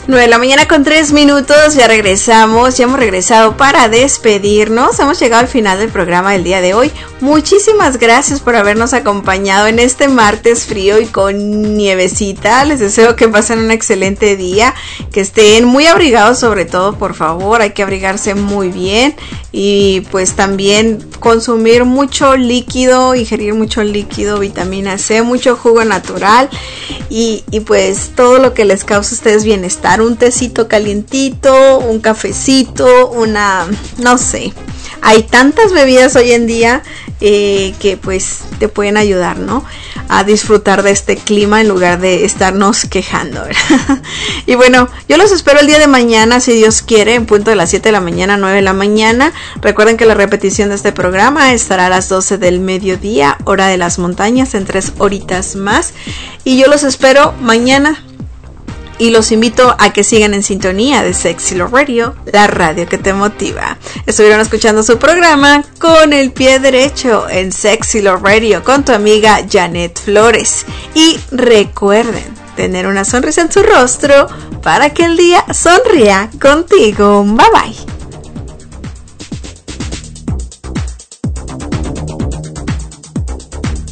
[SPEAKER 3] 9:03 ya regresamos, ya hemos regresado para despedirnos, hemos llegado al final del programa del día de hoy. Muchísimas gracias por habernos acompañado en este martes frío y con nievecita. Les deseo que pasen un excelente día, que estén muy abrigados, sobre todo, por favor, hay que abrigarse muy bien y pues también consumir mucho líquido, ingerir mucho líquido, vitamina C, mucho jugo natural y pues todo lo que les cause a ustedes bienestar, un tecito calientito, un cafecito, no sé, hay tantas bebidas hoy en día que pues te pueden ayudar, ¿no?, a disfrutar de este clima en lugar de estarnos quejando, ¿verdad? Y bueno, yo los espero el día de mañana, si Dios quiere, en punto de las 7 de la mañana, 9 de la mañana. Recuerden que la repetición de este programa estará a las 12 del mediodía, hora de las montañas, en 3 horitas más. Y yo los espero mañana. Y los invito a que sigan en sintonía de Sexy Love Radio, la radio que te motiva. Estuvieron escuchando su programa Con el Pie Derecho en Sexy Love Radio con tu amiga Janet Flores. Y recuerden tener una sonrisa en su rostro para que el día sonría contigo. Bye bye.